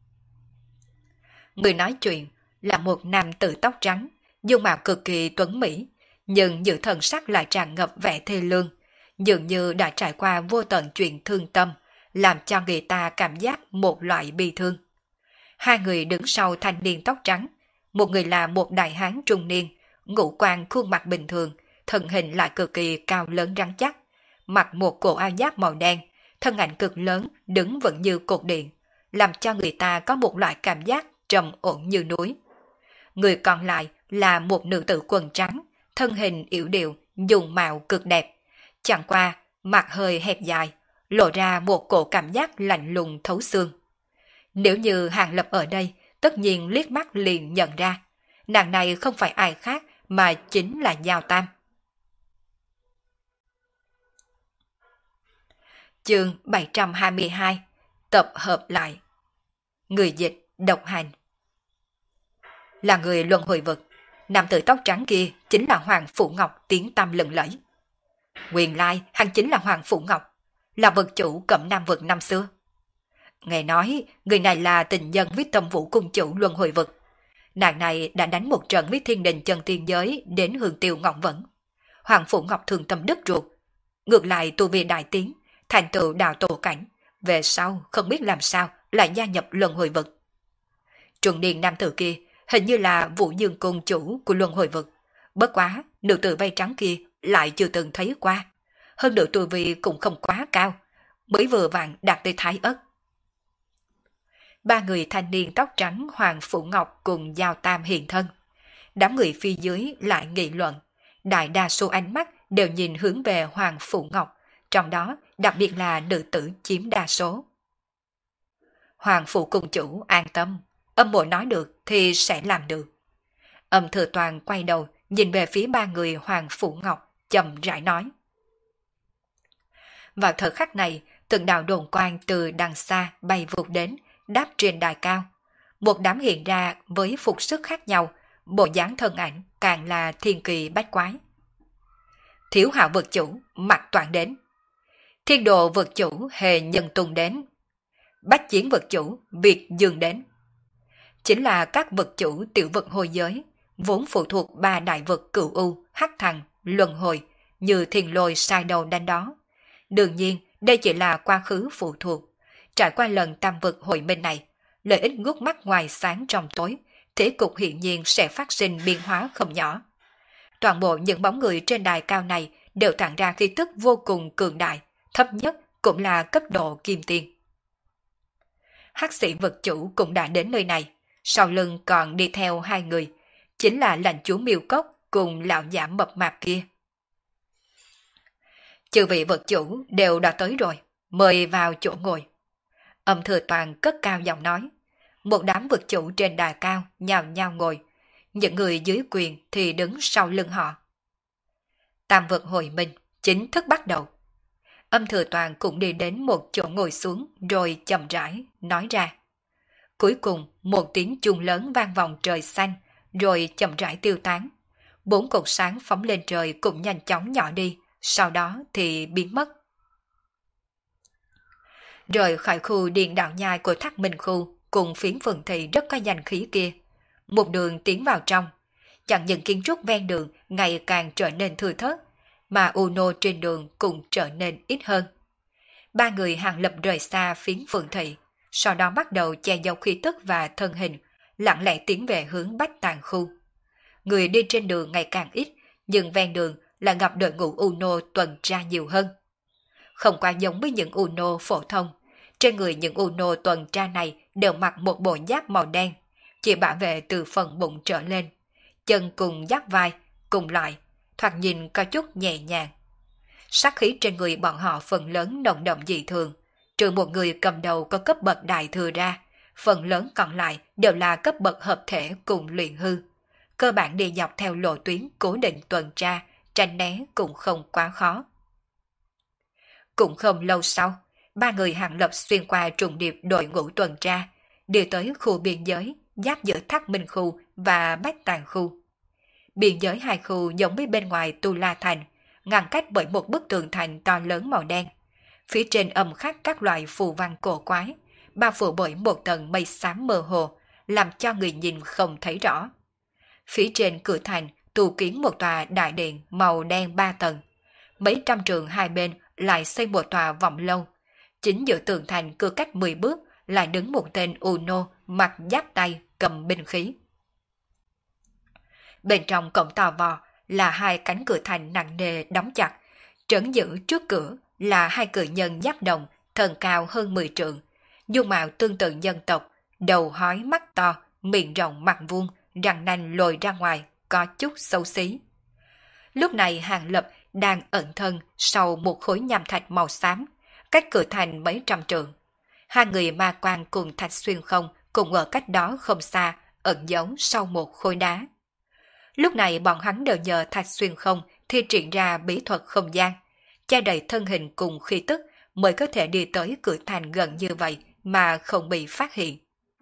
Người nói chuyện là một nam tử tóc trắng, dung mạo cực kỳ tuấn mỹ, nhưng những thần sắc lại tràn ngập vẻ thê lương, dường như đã trải qua vô tận chuyện thương tâm, làm cho người ta cảm giác một loại bi thương. Hai người đứng sau thanh niên tóc trắng, một người là một đại hán trung niên, ngũ quan khuôn mặt bình thường, thân hình lại cực kỳ cao lớn rắn chắc, mặc một cổ áo giáp màu đen, thân ảnh cực lớn, đứng vững như cột điện, làm cho người ta có một loại cảm giác trầm ổn như núi. Người còn lại là một nữ tử quần trắng, thân hình yểu điệu, dùng mạo cực đẹp, chẳng qua mặt hơi hẹp dài, lộ ra một cổ cảm giác lạnh lùng thấu xương. Nếu như Hàng Lập ở đây, tất nhiên liếc mắt liền nhận ra, nàng này không phải ai khác mà chính là Giao Tam. Chương bảy trăm hai mươi hai, tập hợp lại. Người dịch độc hành. Là người luân hồi vực, nam tử tóc trắng kia chính là Hoàng Phủ Ngọc tiếng tăm lừng lẫy. Nguyên lai hắn chính là Hoàng Phủ Ngọc, là vực chủ Cẩm Nam vực năm xưa. Nghe nói người này là tình nhân với Tâm Vũ cung chủ luân hồi vực. Nàng này đã đánh một trận với thiên đình chân tiên giới đến hương tiêu ngọn vẫn. Hoàng Phủ Ngọc thường tâm đứt ruột, ngược lại tu vi đại tiến, thành tựu đạo tổ cảnh, về sau không biết làm sao lại gia nhập luân hồi vực. Trung niên nam tử kia hình như là Vũ Dương cung chủ của luân hồi vực, bất quá nữ tử vây trắng kia lại chưa từng thấy qua, hơn nữa tu vi cũng không quá cao, mới vừa vặn đạt tới thái ất. Ba người thanh niên tóc trắng Hoàng Phủ Ngọc cùng Giao Tam hiện thân. Đám người phía dưới lại nghị luận, đại đa số ánh mắt đều nhìn hướng về Hoàng Phủ Ngọc, trong đó đặc biệt là nữ tử chiếm đa số. Hoàng Phủ cung chủ an tâm, Âm mộ nói được thì sẽ làm được. Âm Thừa Toàn quay đầu nhìn về phía ba người Hoàng Phủ Ngọc, chậm rãi nói. Vào thời khắc này, từng đạo đồn quang từ đằng xa bay vụt đến, đáp trên đài cao. Một đám hiện ra với phục sức khác nhau, bộ dáng thân ảnh càng là thiên kỳ bách quái. Thiếu Hạo vực chủ Mạc Toản đến, Thiên Đồ vực chủ Hề Nhân Tùng đến, Bách Chiến vực chủ Việt Dương đến. Chính là các vực chủ tiểu vực hồi giới, vốn phụ thuộc ba đại vực Cửu U, Hắc Thần, Luân Hồi, như thiên lôi sai đầu đánh đó. Đương nhiên, đây chỉ là quá khứ phụ thuộc. Trải qua lần tam vực hội minh này, lợi ích ngút mắt ngoài sáng trong tối, thế cục hiển nhiên sẽ phát sinh biến hóa không nhỏ. Toàn bộ những bóng người trên đài cao này đều tản ra khí tức vô cùng cường đại, thấp nhất cũng là cấp độ kim tiên. Hắc sĩ vực chủ cũng đã đến nơi này, sau lưng còn đi theo hai người, chính là lãnh chúa Miêu Cốc cùng lão giả mập mạp kia. Chư vị vực chủ đều đã tới rồi, mời vào chỗ ngồi. Âm Thừa Toàn cất cao giọng nói. Một đám vực chủ trên đài cao nhào nhào ngồi, những người dưới quyền thì đứng sau lưng họ. Tam vực hội minh chính thức bắt đầu. Âm Thừa Toàn cũng đi đến một chỗ ngồi xuống rồi chậm rãi nói ra. Cuối cùng một tiếng chuông lớn vang vọng trời xanh rồi chậm rãi tiêu tán. Bốn cột sáng phóng lên trời cũng nhanh chóng nhỏ đi, sau đó thì biến mất. Rời khỏi khu điện đạo nhai của Thác Minh Khu cùng phiến phường thị rất có danh khí kia, một đường tiến vào trong. Chẳng những kiến trúc ven đường ngày càng trở nên thưa thớt, mà Uno trên đường cũng trở nên ít hơn. Ba người Hàng Lập rời xa phiến phường thị, sau đó bắt đầu che giấu khí tức và thân hình, lặng lẽ tiến về hướng Bách Tàng khu. Người đi trên đường ngày càng ít, nhưng ven đường là gặp đội ngũ Uno tuần tra nhiều hơn. Không quá giống với những Uno phổ thông, trên người những Uno tuần tra này đều mặc một bộ giáp màu đen, chỉ bảo vệ từ phần bụng trở lên, chân cùng giáp vai, cùng loại, thoạt nhìn có chút nhẹ nhàng. Sát khí trên người bọn họ phần lớn nồng đậm dị thường, trừ một người cầm đầu có cấp bậc đại thừa ra, phần lớn còn lại đều là cấp bậc hợp thể cùng luyện hư. Cơ bản đi dọc theo lộ tuyến cố định tuần tra, tránh né cũng không quá khó. Cũng không lâu sau, ba người Hàng Lập xuyên qua trùng điệp đội ngũ tuần tra, đi tới khu biên giới, giáp giữa Thác Minh khu và Bách Tàng khu. Biên giới hai khu giống với bên ngoài Tu La Thành, ngăn cách bởi một bức tường thành to lớn màu đen. Phía trên âm khắc các loại phù văn cổ quái, bao phủ bởi một tầng mây xám mơ hồ, làm cho người nhìn không thấy rõ. Phía trên cửa thành tu kiến một tòa đại điện màu đen ba tầng. Mấy trăm trường hai bên lại xây một tòa vọng lâu. Chính giữa tường thành cứ cách mười bước lại đứng một tên Uno mặc giáp tay cầm binh khí. Bên trong cổng tò vò là hai cánh cửa thành nặng nề đóng chặt. Trấn giữ trước cửa là hai cự nhân giáp đồng, thân cao hơn mười trượng, dung mạo tương tự dân tộc, đầu hói mắt to, miệng rộng mặt vuông, răng nanh lồi ra ngoài, có chút xấu xí. Lúc này Hàng Lập đang ẩn thân sau một khối nham thạch màu xám, cách cửa thành mấy trăm trượng. Hai người ma quan cùng Thạch Xuyên Không cùng ở cách đó không xa, ẩn giấu sau một khối đá. Lúc này bọn hắn đều nhờ Thạch Xuyên Không thi triển ra bí thuật không gian, che đậy thân hình cùng khí tức mới có thể đi tới cửa thành gần như vậy mà không bị phát hiện.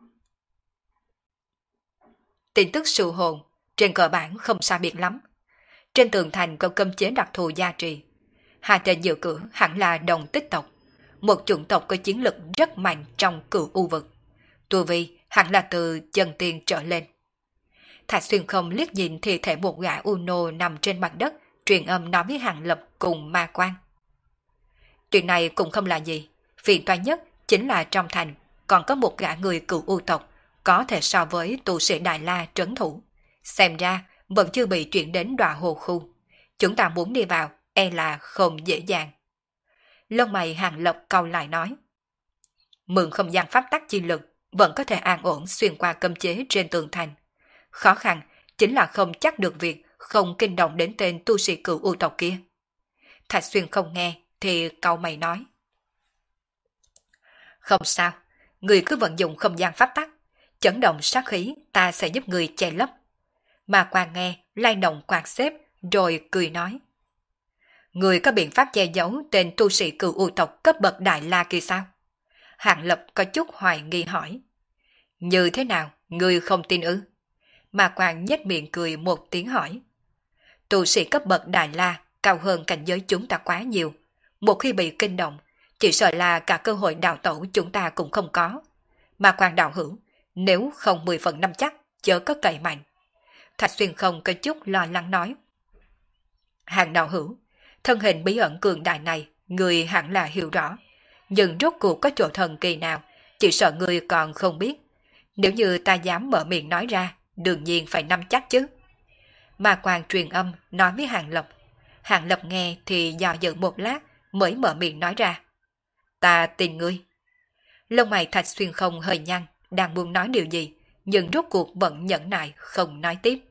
Tin tức sưu hồn trên cơ bản không xa biệt lắm. Trên tường thành có cấm chế đặc thù gia trì. Hai tên giữ cửa hẳn là đồng tích tộc, một chủng tộc có chiến lực rất mạnh trong cửu u vực. Tu vi hẳn là từ chân tiên trở lên. Thạch Xuyên Không liếc nhìn thì thể một gã Uno nằm trên mặt đất, truyền âm nói với Hàng Lập cùng ma quan. Chuyện này cũng không là gì, phiền toái nhất chính là trong thành còn có một gã người cửu u tộc, có thể so với tu sĩ Đại La trấn thủ. Xem ra vẫn chưa bị chuyển đến Đọa Hồ khu. Chúng ta muốn đi vào, e là không dễ dàng. Lông mày Hàng Lập cau lại nói. Mượn không gian pháp tắc chi lực, vẫn có thể an ổn xuyên qua cấm chế trên tường thành. Khó khăn chính là không chắc được việc không kinh động đến tên tu sĩ cửu u tộc kia. Thạch Xuyên Không nghe thì cau mày nói. Không sao, người cứ vận dụng không gian pháp tắc, chấn động sát khí ta sẽ giúp người che lấp. Mà quan nghe lay động quạt xếp rồi cười nói. Người có biện pháp che giấu tên tu sĩ cửu u tộc cấp bậc Đại La kia sao? Hàng Lập có chút hoài nghi hỏi. Như thế nào, người không tin ư? Mà quan nhếch miệng cười một tiếng hỏi. Tu sĩ cấp bậc Đại La cao hơn cảnh giới chúng ta quá nhiều. Một khi bị kinh động, chỉ sợ là cả cơ hội đào tẩu chúng ta cũng không có. Mà quan đạo hữu, nếu không mười phần năm chắc, chớ có cậy mạnh. Thạch Xuyên Không có chút lo lắng nói. Hàng đạo hữu, thân hình bí ẩn cường đại này, người hẳn là hiểu rõ. Nhưng rốt cuộc có chỗ thần kỳ nào, chỉ sợ người còn không biết. Nếu như ta dám mở miệng nói ra, đương nhiên phải nắm chắc chứ. Mà quan truyền âm nói với Hàng Lập. Hàng Lập nghe thì dò dự một lát mới mở miệng nói ra. Ta tin ngươi. Lông mày Thạch Xuyên Không hơi nhăn, đang muốn nói điều gì, nhưng rốt cuộc vẫn nhẫn nại không nói tiếp.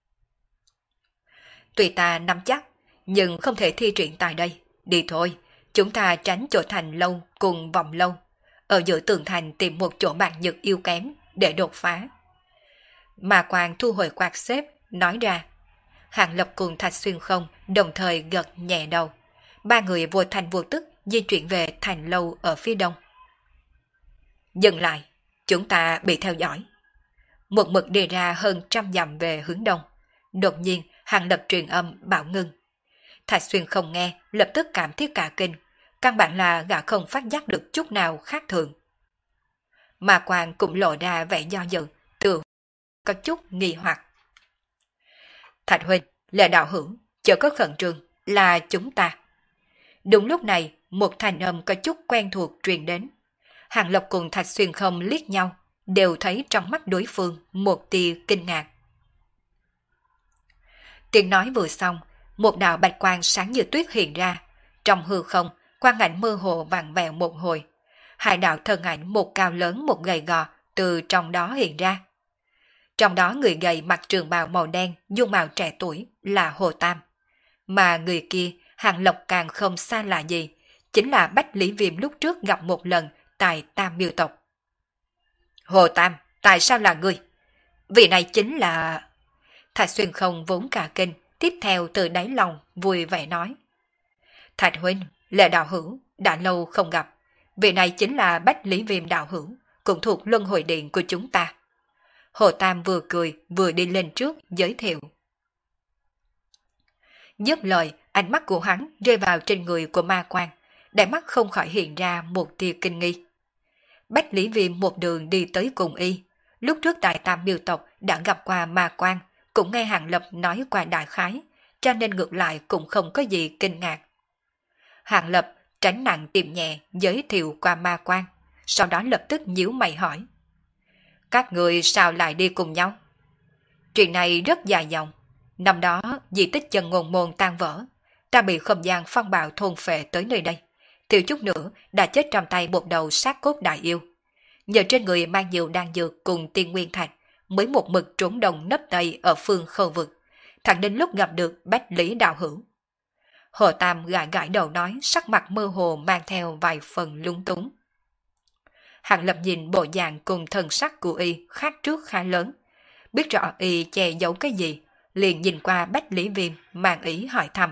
Tuy ta nắm chắc, nhưng không thể thi triển tại đây. Đi thôi, chúng ta tránh chỗ thành lâu cùng vòng lâu. Ở giữa tường thành tìm một chỗ bạc nhược yếu kém để đột phá. Mà quan thu hồi quạt xếp, nói ra. Hàng Lập cùng Thạch Xuyên Không đồng thời gật nhẹ đầu. Ba người vô thành vô tức di chuyển về thành lâu ở phía đông. Dừng lại, chúng ta bị theo dõi. Một mực đi ra hơn trăm dặm về hướng đông. Đột nhiên, Hàng Lập truyền âm bảo ngưng. Thạch Xuyên Không nghe, lập tức cảm thấy cả kinh. Căn bản là gã không phát giác được chút nào khác thường. Mà quan cũng lộ ra vẻ do dự, từ có chút nghi hoặc. Thạch huynh, Lệ đạo hữu, chớ có khẩn trương, là chúng ta. Đúng lúc này, một thanh âm có chút quen thuộc truyền đến. Hàng Lập cùng Thạch Xuyên Không liếc nhau, đều thấy trong mắt đối phương một tia kinh ngạc. Tiếng nói vừa xong, một đạo bạch quang sáng như tuyết hiện ra. Trong hư không, quang ảnh mơ hồ vặn vẹo một hồi. Hai đạo thân ảnh một cao lớn một gầy gò từ trong đó hiện ra. Trong đó người gầy mặc trường bào màu đen, dung mạo trẻ tuổi là Hồ Tam. Mà người kia, Hàng Lập càng không xa lạ gì, chính là Bách Lý Viêm lúc trước gặp một lần tại Tam Miêu tộc. Hồ Tam, tại sao là ngươi? Vị này chính là... Thạch Xuyên Không vốn cả kinh, tiếp theo từ đáy lòng vui vẻ nói. Thạch huynh, Lệ đạo hữu, đã lâu không gặp. Vị này chính là Bách Lý Viêm đạo hữu, cũng thuộc luân hồi điện của chúng ta. Hồ Tam vừa cười vừa đi lên trước giới thiệu. Dứt lời, ánh mắt của hắn rơi vào trên người của ma quan, đại mắt không khỏi hiện ra một tia kinh nghi. Bách Lý Viêm một đường đi tới cùng y, lúc trước tại Tam Miêu tộc đã gặp qua ma quan, cũng nghe Hàng Lập nói qua đại khái, cho nên ngược lại cũng không có gì kinh ngạc. Hàng Lập tránh nặng tìm nhẹ giới thiệu qua ma quan, sau đó lập tức nhíu mày hỏi. Các người sao lại đi cùng nhau? Chuyện này rất dài dòng. Năm đó, di tích chân ngôn môn tan vỡ, ta bị không gian phong bạo thôn phệ tới nơi đây. Thiếu chút nữa đã chết trong tay một đầu sát cốt đại yêu. Nhờ trên người mang nhiều đan dược cùng tiên nguyên thạch, mới một mực trốn đông nấp tây ở phương khâu vực, thẳng đến lúc gặp được Bách Lý đạo hữu. Hồ Tam gãi gãi đầu nói, sắc mặt mơ hồ mang theo vài phần lung túng. Hàng Lập nhìn bộ dạng cùng thần sắc của y khác trước khá lớn, biết rõ y che giấu cái gì, liền nhìn qua Bách Lý Viêm mang ý hỏi thăm.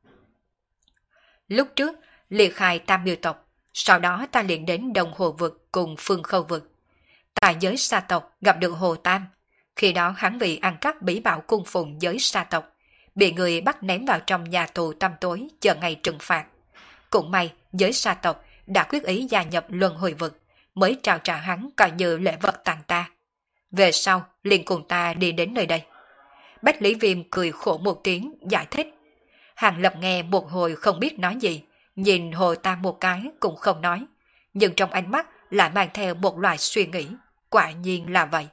Lúc trước, liệt khai Tam Miêu tộc, sau đó ta liền đến Đồng Hồ vực cùng Phương Khâu vực. Tại giới sa tộc gặp được Hồ Tam, khi đó hắn vì ăn cắp bí bảo cung phụng giới sa tộc, bị người bắt ném vào trong nhà tù tăm tối chờ ngày trừng phạt. Cũng may giới sa tộc đã quyết ý gia nhập luân hồi vực, mới trao trả hắn coi như lễ vật tặng ta. Về sau liền cùng ta đi đến nơi đây. Bách Lý Viêm cười khổ một tiếng giải thích. Hàng Lập nghe một hồi không biết nói gì, nhìn Hồ Tam một cái cũng không nói, nhưng trong ánh mắt lại mang theo một loại suy nghĩ, quả nhiên là vậy.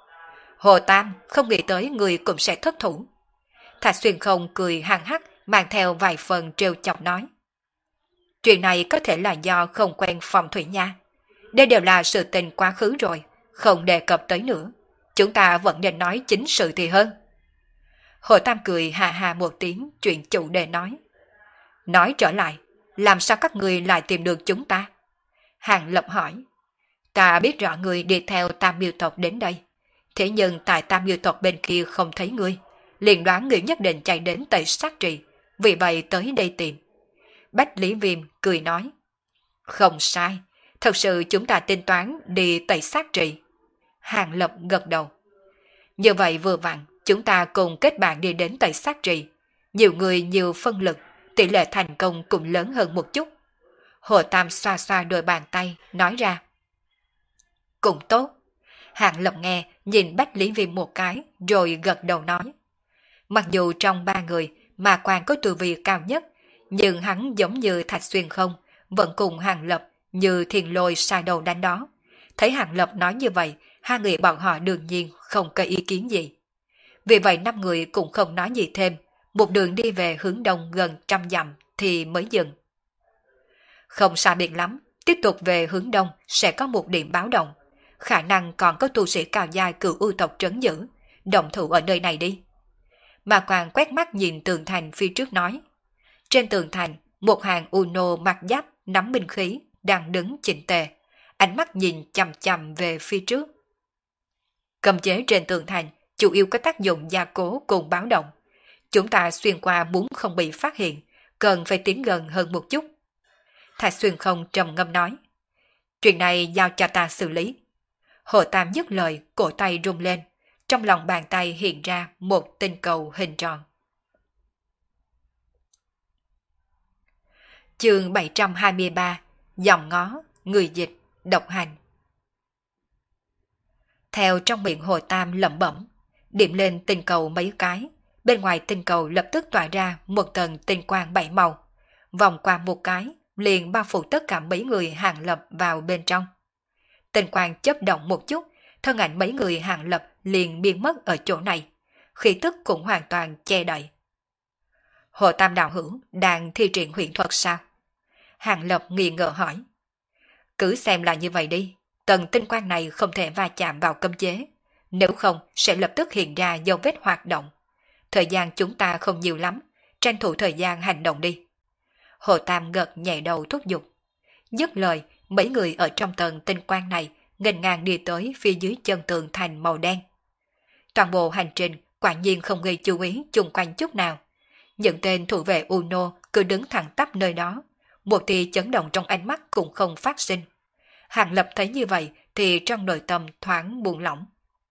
Hồ Tam không nghĩ tới người cũng sẽ thất thủ. Thạch Xuyên Không cười hăng hắc, mang theo vài phần trêu chọc nói. Chuyện này có thể là do không quen phong thủy nha. Đây đều là sự tình quá khứ rồi, không đề cập tới nữa. Chúng ta vẫn nên nói chính sự thì hơn. Hồ Tam cười hà hà một tiếng, chuyện chủ đề nói. Nói trở lại, làm sao các người lại tìm được chúng ta? Hàng Lập hỏi. Ta biết rõ người đi theo Tam Miêu tộc đến đây. Thế nhưng tại Tam Miêu tộc bên kia không thấy ngươi, liền đoán người nhất định chạy đến Tây Sát Trì, vì vậy tới đây tìm. Bách Lý Viêm cười nói. Không sai, thật sự chúng ta tính toán đi Tây Sát Trì. Hàng Lập gật đầu. Như vậy vừa vặn, chúng ta cùng kết bạn đi đến Tây Sát Trì. Nhiều người nhiều phân lực, tỷ lệ thành công cũng lớn hơn một chút. Hồ Tam xoa xoa đôi bàn tay, nói ra. Cũng tốt. Hàng Lập nghe, nhìn Bách Lý Viêm một cái, rồi gật đầu nói. Mặc dù trong ba người, mà quan có tu vi cao nhất, nhưng hắn giống như Thạch Xuyên Không, vẫn cùng Hàng Lập như thiền lôi sai đầu đánh đó. Thấy Hàng Lập nói như vậy, hai người bọn họ đương nhiên không có ý kiến gì. Vì vậy năm người cũng không nói gì thêm, một đường đi về hướng đông gần trăm dặm thì mới dừng. Không xa biệt lắm, tiếp tục về hướng đông sẽ có một điểm báo động. Khả năng còn có tu sĩ cao giai cửu ưu tộc trấn giữ, động thủ ở nơi này đi. Mà Quang quét mắt nhìn tường thành phía trước nói. Trên tường thành, một hàng Uno mặc giáp nắm binh khí đang đứng chỉnh tề, ánh mắt nhìn chằm chằm về phía trước. Cầm chế trên tường thành chủ yếu có tác dụng gia cố cùng báo động. Chúng ta xuyên qua muốn không bị phát hiện, cần phải tiến gần hơn một chút. Thạch Xuyên Không trầm ngâm nói. Chuyện này giao cho ta xử lý. Hồ Tam dứt lời, cổ tay rung lên, trong lòng bàn tay hiện ra một tinh cầu hình tròn. Chương bảy trăm hai mươi ba, Dòng ngó, người dịch, độc hành. Theo trong miệng Hồ Tam lẩm bẩm, điểm lên tinh cầu mấy cái, bên ngoài tinh cầu lập tức tỏa ra một tầng tinh quang bảy màu. Vòng qua một cái, liền bao phủ tất cả mấy người Hàng Lập vào bên trong. Tinh quang chớp động một chút, thân ảnh mấy người Hàng Lập liền biến mất ở chỗ này. Khí tức cũng hoàn toàn che đậy. Hồ Tam đạo hữu đang thi triển huyền thuật sao? Hàng Lập nghi ngờ hỏi. Cứ xem là như vậy đi, tầng tinh quang này không thể va chạm vào cấm chế, nếu không sẽ lập tức hiện ra dấu vết hoạt động. Thời gian chúng ta không nhiều lắm, tranh thủ thời gian hành động đi. Hồ Tam gật nhẹ đầu thúc giục. Dứt lời, mấy người ở trong tầng tinh quang này nghênh ngang đi tới phía dưới chân tường thành màu đen. Toàn bộ hành trình quả nhiên không gây chú ý chung quanh chút nào. Những tên thủ vệ Uno cứ đứng thẳng tắp nơi đó, một tia chấn động trong ánh mắt cũng không phát sinh. Hàng Lập thấy như vậy thì trong nội tâm thoáng buông lỏng.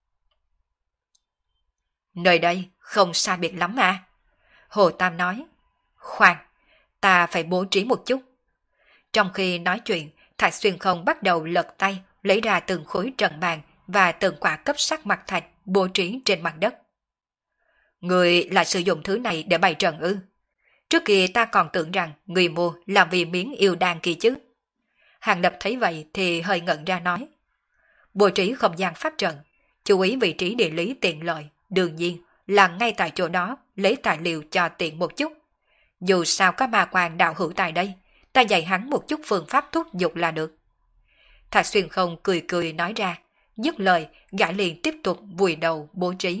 Nơi đây không xa biệt lắm à? Hồ Tam nói. Khoan, ta phải bố trí một chút. Trong khi nói chuyện, Thạch Xuyên Không bắt đầu lật tay lấy ra từng khối trận bàn và từng quả cấp sắc mặt thạch bố trí trên mặt đất. Người là sử dụng thứ này để bày trận ư? Trước kia ta còn tưởng rằng người mua là vì miếng yêu đan kỳ chứ. Hàng Lập thấy vậy thì hơi ngẩn ra nói. Bố trí không gian pháp trận, chú ý vị trí địa lý tiện lợi, đương nhiên là ngay tại chỗ đó lấy tài liệu cho tiện một chút. Dù sao có ma quan đạo hữu tại đây, ta dạy hắn một chút phương pháp thúc giục là được. Thạch Xuyên Không cười cười nói ra, dứt lời gã liền tiếp tục vùi đầu bố trí.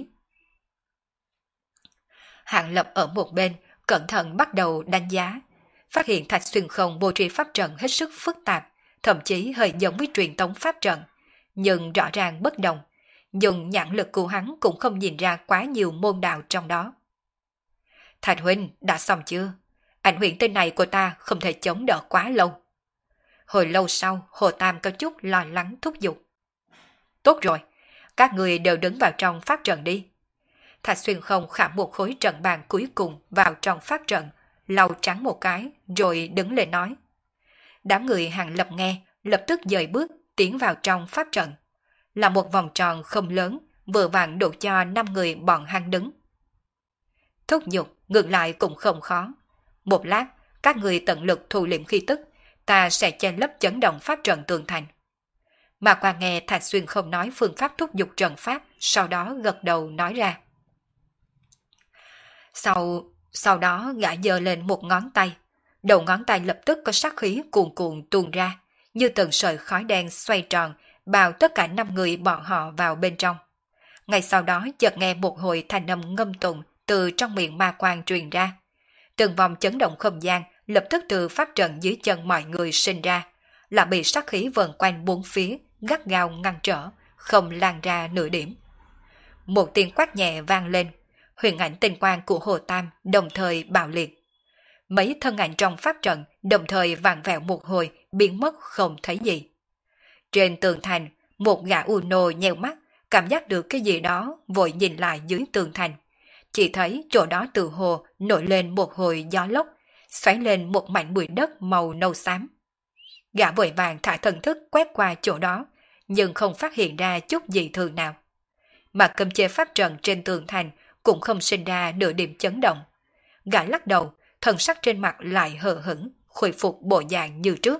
Hàng Lập ở một bên cẩn thận bắt đầu đánh giá, phát hiện Thạch Xuyên Không bố trí pháp trận hết sức phức tạp, thậm chí hơi giống với truyền thống pháp trận, nhưng rõ ràng bất đồng. Dùng nhãn lực của hắn cũng không nhìn ra quá nhiều môn đạo trong đó. Thạch huynh đã xong chưa? Ảnh hưởng tên này của ta không thể chống đỡ quá lâu. Hồi lâu sau, Hồ Tam có chút lo lắng thúc giục. Tốt rồi, các người đều đứng vào trong pháp trận đi. Thạch Xuyên Không khảm một khối trận bàn cuối cùng vào trong pháp trận, lau trắng một cái, rồi đứng lên nói. Đám người Hàng Lập nghe, lập tức dời bước, tiến vào trong pháp trận. Là một vòng tròn không lớn, vừa vặn đủ cho năm người bọn hắn đứng. Thúc giục, ngược lại cũng không khó. Một lát, các người tận lực thu liệm khí tức, ta sẽ che lấp chấn động pháp trận tường thành. Mà qua nghe Thạch Xuyên Không nói phương pháp thúc giục trận pháp, sau đó gật đầu nói ra. Sau, sau đó gã giơ lên một ngón tay, đầu ngón tay lập tức có sát khí cuồn cuộn tuôn ra, như từng sợi khói đen xoay tròn, bao tất cả năm người bọn họ vào bên trong. Ngay sau đó chợt nghe một hồi thanh âm ngâm tụng từ trong miệng ma quan truyền ra. Từng vòng chấn động không gian lập tức từ pháp trận dưới chân mọi người sinh ra, là bị sát khí vần quanh bốn phía, gắt gao ngăn trở, không lan ra nửa điểm. Một tiếng quát nhẹ vang lên, huyền ảnh tinh quang của Hồ Tam đồng thời bạo liệt. Mấy thân ảnh trong pháp trận đồng thời vàng vẹo một hồi, biến mất không thấy gì. Trên tường thành, một gã Uno nheo mắt, cảm giác được cái gì đó, vội nhìn lại dưới tường thành. Chỉ thấy chỗ đó từ hồ nổi lên một hồi gió lốc, xoáy lên một mảnh bụi đất màu nâu xám. Gã vội vàng thả thần thức quét qua chỗ đó, nhưng không phát hiện ra chút gì thường nào. Mà cấm chế pháp trận trên tường thành cũng không sinh ra nửa điểm chấn động. Gã lắc đầu, thần sắc trên mặt lại hờ hững, khôi phục bộ dạng như trước.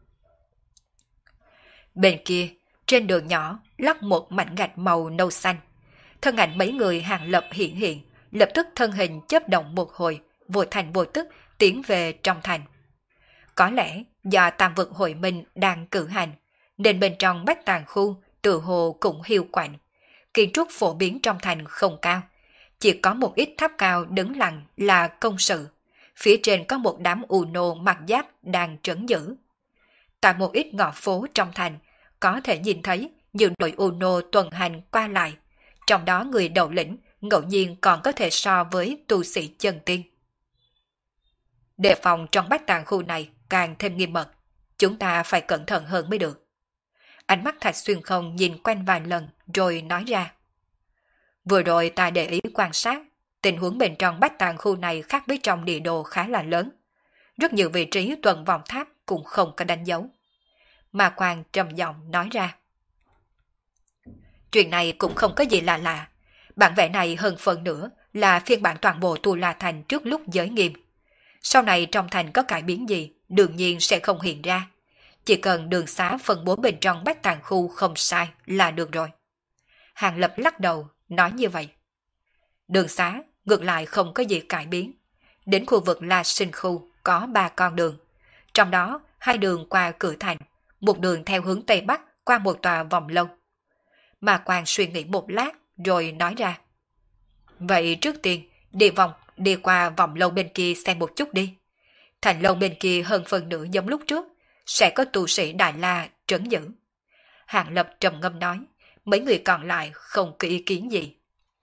Bên kia, trên đường nhỏ, lắc một mảnh gạch màu nâu xanh. Thân ảnh mấy người Hàng Lập hiện hiện, lập tức thân hình chớp động một hồi, vô thành vô tức tiến về trong thành. Có lẽ do tam vực hội minh đang cử hành, nên bên trong bách tàng khu tự hồ cũng hiu quạnh. Kiến trúc phổ biến trong thành không cao, chỉ có một ít tháp cao đứng lặng là công sự. Phía trên có một đám Uno mặc giáp đang trấn giữ. Tại một ít ngõ phố trong thành, có thể nhìn thấy những đội Uno tuần hành qua lại. Trong đó người đầu lĩnh ngẫu nhiên còn có thể so với tu sĩ chân tiên. Đề phòng trong bách tàng khu này càng thêm nghiêm mật, chúng ta phải cẩn thận hơn mới được. Ánh mắt Thạch Xuyên Không nhìn quanh vài lần rồi nói ra. Vừa rồi ta để ý quan sát, tình huống bên trong bách tàng khu này khác với trong địa đồ khá là lớn. Rất nhiều vị trí tuần vòng tháp cũng không có đánh dấu. Ma Quang trầm giọng nói ra. Chuyện này cũng không có gì lạ lạ. Bản vẽ này hơn phần nữa là phiên bản toàn bộ Tu La Thành trước lúc giới nghiêm. Sau này trong thành có cải biến gì, đương nhiên sẽ không hiện ra. Chỉ cần đường xá phân bố bên trong Bách Tàng khu không sai là được rồi. Hàng Lập lắc đầu, nói như vậy. Đường xá ngược lại không có gì cải biến. Đến khu vực La Sinh khu có ba con đường. Trong đó, hai đường qua cửa thành, một đường theo hướng Tây Bắc qua một tòa vòng lâu. Mà Quang suy nghĩ một lát rồi nói ra. Vậy trước tiên, đi vòng, đi qua vòng lâu bên kia xem một chút đi. Thành lâu bên kia hơn phần nửa giống lúc trước, sẽ có tu sĩ Đại La trấn giữ. Hàng Lập trầm ngâm nói, mấy người còn lại không có ý kiến gì.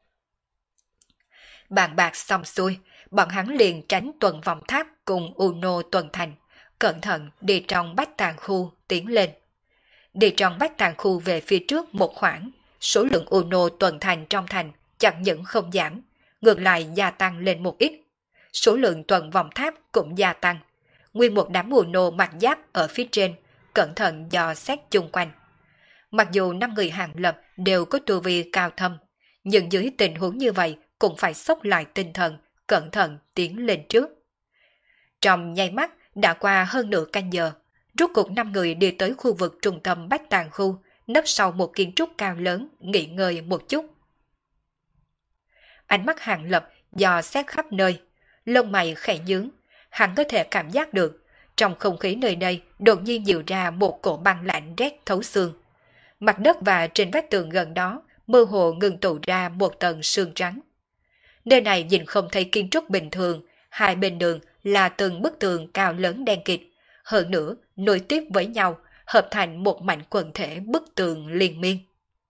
Bàn bạc xong xuôi, bọn hắn liền tránh tuần vòng tháp cùng Uno tuần thành, cẩn thận đi trong Bách Tàng khu tiến lên. Đi trong Bách Tàng khu về phía trước một khoảng, số lượng Uno tuần thành trong thành chẳng những không giảm, ngược lại gia tăng lên một ít. Số lượng tuần vòng tháp cũng gia tăng. Nguyên một đám Uno mặc giáp ở phía trên, cẩn thận dò xét chung quanh. Mặc dù năm người Hàng Lập đều có tu vi cao thâm, nhưng dưới tình huống như vậy cũng phải xốc lại tinh thần, cẩn thận tiến lên trước. Trong nháy mắt đã qua hơn nửa canh giờ, rốt cuộc năm người đi tới khu vực trung tâm Bách Tàng khu, nấp sau một kiến trúc cao lớn, nghỉ ngơi một chút. Ánh mắt Hàng Lập dò xét khắp nơi, lông mày khẽ nhướng, hắn có thể cảm giác được, trong không khí nơi đây đột nhiên nhiều ra một cổ băng lạnh rét thấu xương. Mặt đất và trên vách tường gần đó mơ hồ ngừng tụ ra một tầng sương trắng. Nơi này nhìn không thấy kiến trúc bình thường, hai bên đường là từng bức tường cao lớn đen kịt, hơn nữa nối tiếp với nhau, hợp thành một mảnh quần thể bức tường liên miên.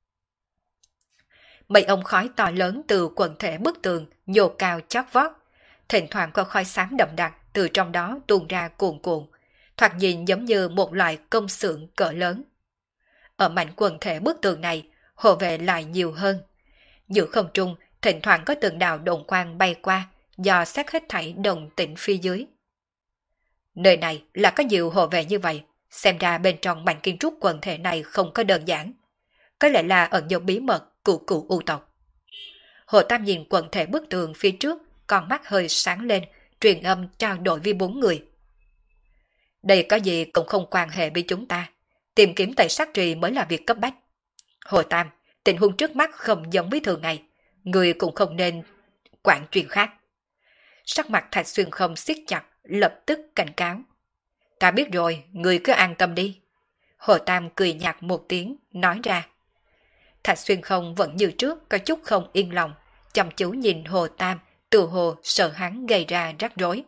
Mấy ống khói to lớn từ quần thể bức tường nhô cao chót vót, thỉnh thoảng có khói xám đậm đặc từ trong đó tuôn ra cuồn cuộn, thoạt nhìn giống như một loại công xưởng cỡ lớn. Ở mảnh quần thể bức tường này, hộ vệ lại nhiều hơn. Giữa không trung, thỉnh thoảng có từng đạo đồn quang bay qua, dò xét hết thảy đồng tĩnh phía dưới. Nơi này là có nhiều hộ vệ như vậy, xem ra bên trong mảnh kiến trúc quần thể này không có đơn giản. Có lẽ là ẩn dấu bí mật của cụ U tộc. Hồ Tam nhìn quần thể bức tường phía trước, con mắt hơi sáng lên, truyền âm trao đổi với bốn người. Đây có gì cũng không quan hệ với chúng ta. Tìm kiếm tẩy sát trì mới là việc cấp bách. Hồ Tam, tình huống trước mắt không giống với thường ngày. Người cũng không nên quản chuyện khác. Sắc mặt Thạch Xuyên không siết chặt, lập tức cảnh cáo. Ta biết rồi, người cứ an tâm đi. Hồ Tam cười nhạt một tiếng, nói ra. Thạch Xuyên không vẫn như trước, có chút không yên lòng, chăm chú nhìn Hồ Tam, tự hồ sợ hắn gây ra rắc rối.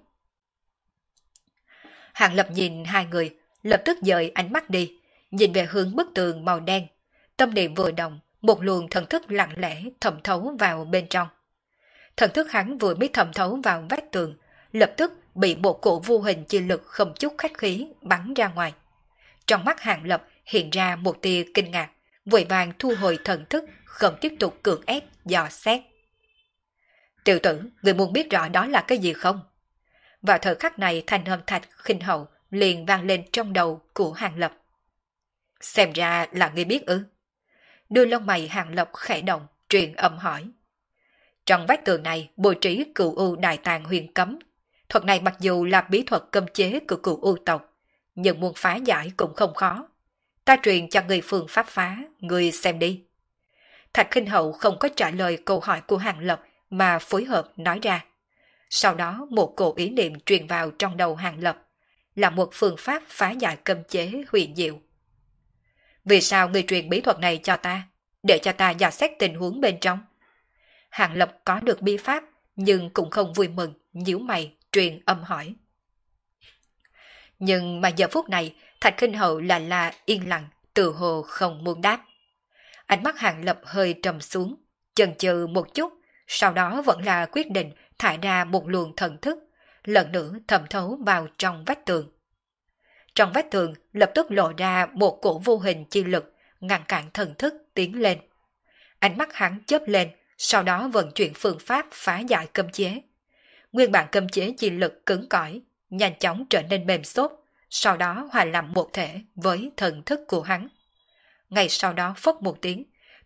Hàng Lập nhìn hai người, lập tức dời ánh mắt đi, nhìn về hướng bức tường màu đen. Tâm niệm vừa động, một luồng thần thức lặng lẽ thẩm thấu vào bên trong. Thần thức hắn vừa mới thẩm thấu vào vách tường, lập tức bị một cổ vô hình chi lực không chút khách khí bắn ra ngoài. Trong mắt Hàng Lập hiện ra một tia kinh ngạc, vội vàng thu hồi thần thức, không tiếp tục cưỡng ép dò xét. Tiểu tử, người muốn biết rõ đó là cái gì không? Vào thời khắc này thanh âm Thạch Khinh Hậu liền vang lên trong đầu của Hàng Lập. Xem ra là người biết ư? Đôi lông mày Hàng Lập khẽ động, truyền âm hỏi. Trong vách tường này bố trí cửu u đại tàng huyền cấm. Thuật này mặc dù là bí thuật cấm chế của cửu u tộc, nhưng muốn phá giải cũng không khó. Ta truyền cho người phương pháp phá, người xem đi. Thạch Khinh Hậu không có trả lời câu hỏi của Hàng Lập mà phối hợp nói ra. Sau đó một cổ ý niệm truyền vào trong đầu Hàng Lập, là một phương pháp phá giải cấm chế huyền diệu. Vì sao người truyền bí thuật này cho ta, để cho ta dò xét tình huống bên trong? Hàng Lập có được bí pháp, nhưng cũng không vui mừng, nhíu mày, truyền âm hỏi. Nhưng mà giờ phút này, Thạch Khinh Hậu là là yên lặng, tự hồ không muốn đáp. Ánh mắt Hàng Lập hơi trầm xuống, chần chừ một chút, sau đó vẫn là quyết định thải ra một luồng thần thức, lần nữa thẩm thấu vào trong vách tường. Trong vách tường lập tức lộ ra một cổ vô hình chi lực, ngăn cản thần thức tiến lên. Ánh mắt hắn chớp lên, sau đó vận chuyển phương pháp phá giải cấm chế. Nguyên bản cấm chế chi lực cứng cỏi, nhanh chóng trở nên mềm xốp, sau đó hòa làm một thể với thần thức của hắn. Ngay sau đó phốc một tiếng,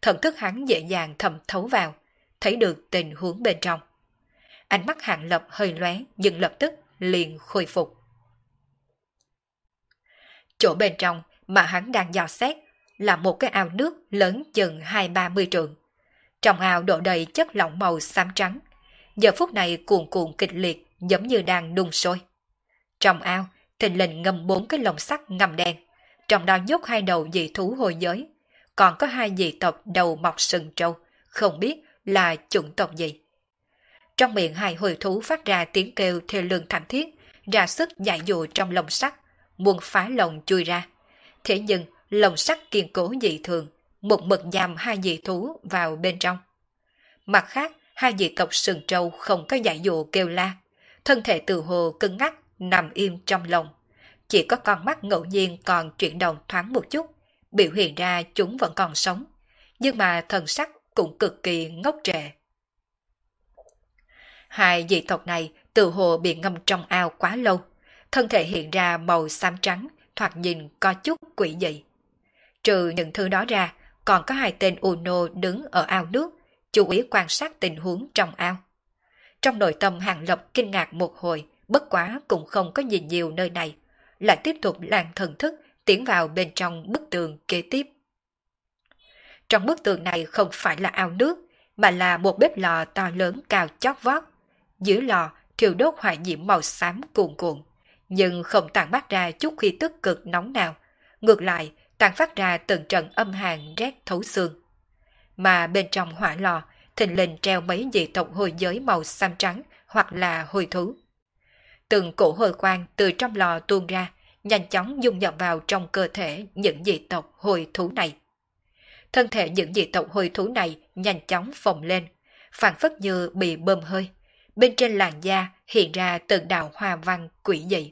thần thức hắn dễ dàng thẩm thấu vào, thấy được tình huống bên trong. Ánh mắt Hàng Lập hơi lóe nhưng lập tức liền khôi phục. Chỗ bên trong mà hắn đang dò xét là một cái ao nước lớn chừng hai ba mươi trượng. Trong ao đổ đầy chất lỏng màu xám trắng, giờ phút này cuồn cuộn kịch liệt giống như đang đun sôi. Trong ao, thình lình ngâm bốn cái lồng sắt ngầm đen, trong đó nhốt hai đầu dị thú hồi giới, còn có hai dị tộc đầu mọc sừng trâu, không biết là chủng tộc gì. Trong miệng hai hồi thú phát ra tiếng kêu thê lương thảm thiết, ra sức giải dụ trong lồng sắt, muốn phá lồng chui ra. Thế nhưng lồng sắt kiên cố dị thường, một mực giam hai dị thú vào bên trong. Mặt khác, hai dị tộc sừng trâu không có giải dụ kêu la, thân thể từ hồ cứng ngắc nằm im trong lồng. Chỉ có con mắt ngẫu nhiên còn chuyển động thoáng một chút, biểu hiện ra chúng vẫn còn sống, nhưng mà thần sắc cũng cực kỳ ngốc trệ. Hai dị tộc này từ hồ bị ngâm trong ao quá lâu, thân thể hiện ra màu xám trắng, thoạt nhìn có chút quỷ dị. Trừ những thứ đó ra, còn có hai tên Uno đứng ở ao nước, chú ý quan sát tình huống trong ao. Trong nội tâm Hàng Lập kinh ngạc một hồi, bất quá cũng không có nhìn nhiều nơi này, lại tiếp tục lan thần thức tiến vào bên trong bức tường kế tiếp. Trong bức tường này không phải là ao nước, mà là một bếp lò to lớn cao chót vót. Dưới lò thiêu đốt hỏa diễm màu xám cuồn cuộn, nhưng không tản mát ra chút khí tức cực nóng nào, ngược lại tàn phát ra từng trận âm hàn rét thấu xương. Mà bên trong hỏa lò thình lình treo mấy dị tộc hồi giới màu xám trắng hoặc là hồi thú. Từng cổ hồi quang từ trong lò tuôn ra, nhanh chóng dung nhập vào trong cơ thể những dị tộc hồi thú này. Thân thể những dị tộc hồi thú này nhanh chóng phồng lên, phản phất như bị bơm hơi. Bên trên làn da hiện ra từng đạo hoa văn quỷ dị.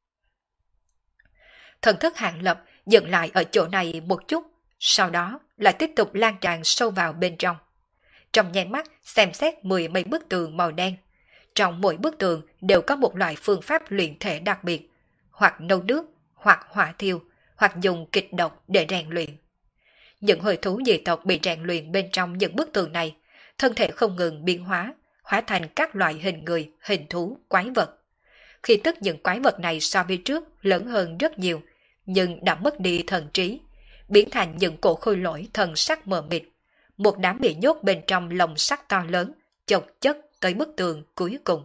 Thần thức Hàng Lập dừng lại ở chỗ này một chút, sau đó lại tiếp tục lan tràn sâu vào bên trong. Trong nháy mắt xem xét mười mấy bức tường màu đen. Trong mỗi bức tường đều có một loại phương pháp luyện thể đặc biệt, hoặc nấu nước, hoặc hỏa thiêu, hoặc dùng kịch độc để rèn luyện. Những hồi thú dị tộc bị rèn luyện bên trong những bức tường này, thân thể không ngừng biến hóa, hóa thành các loại hình người, hình thú, quái vật. Khi tức những quái vật này so với trước lớn hơn rất nhiều, nhưng đã mất đi thần trí, biến thành những cổ khôi lỗi thần sắc mờ mịt, một đám bị nhốt bên trong lồng sắt to lớn, chồng chất tới bức tường cuối cùng.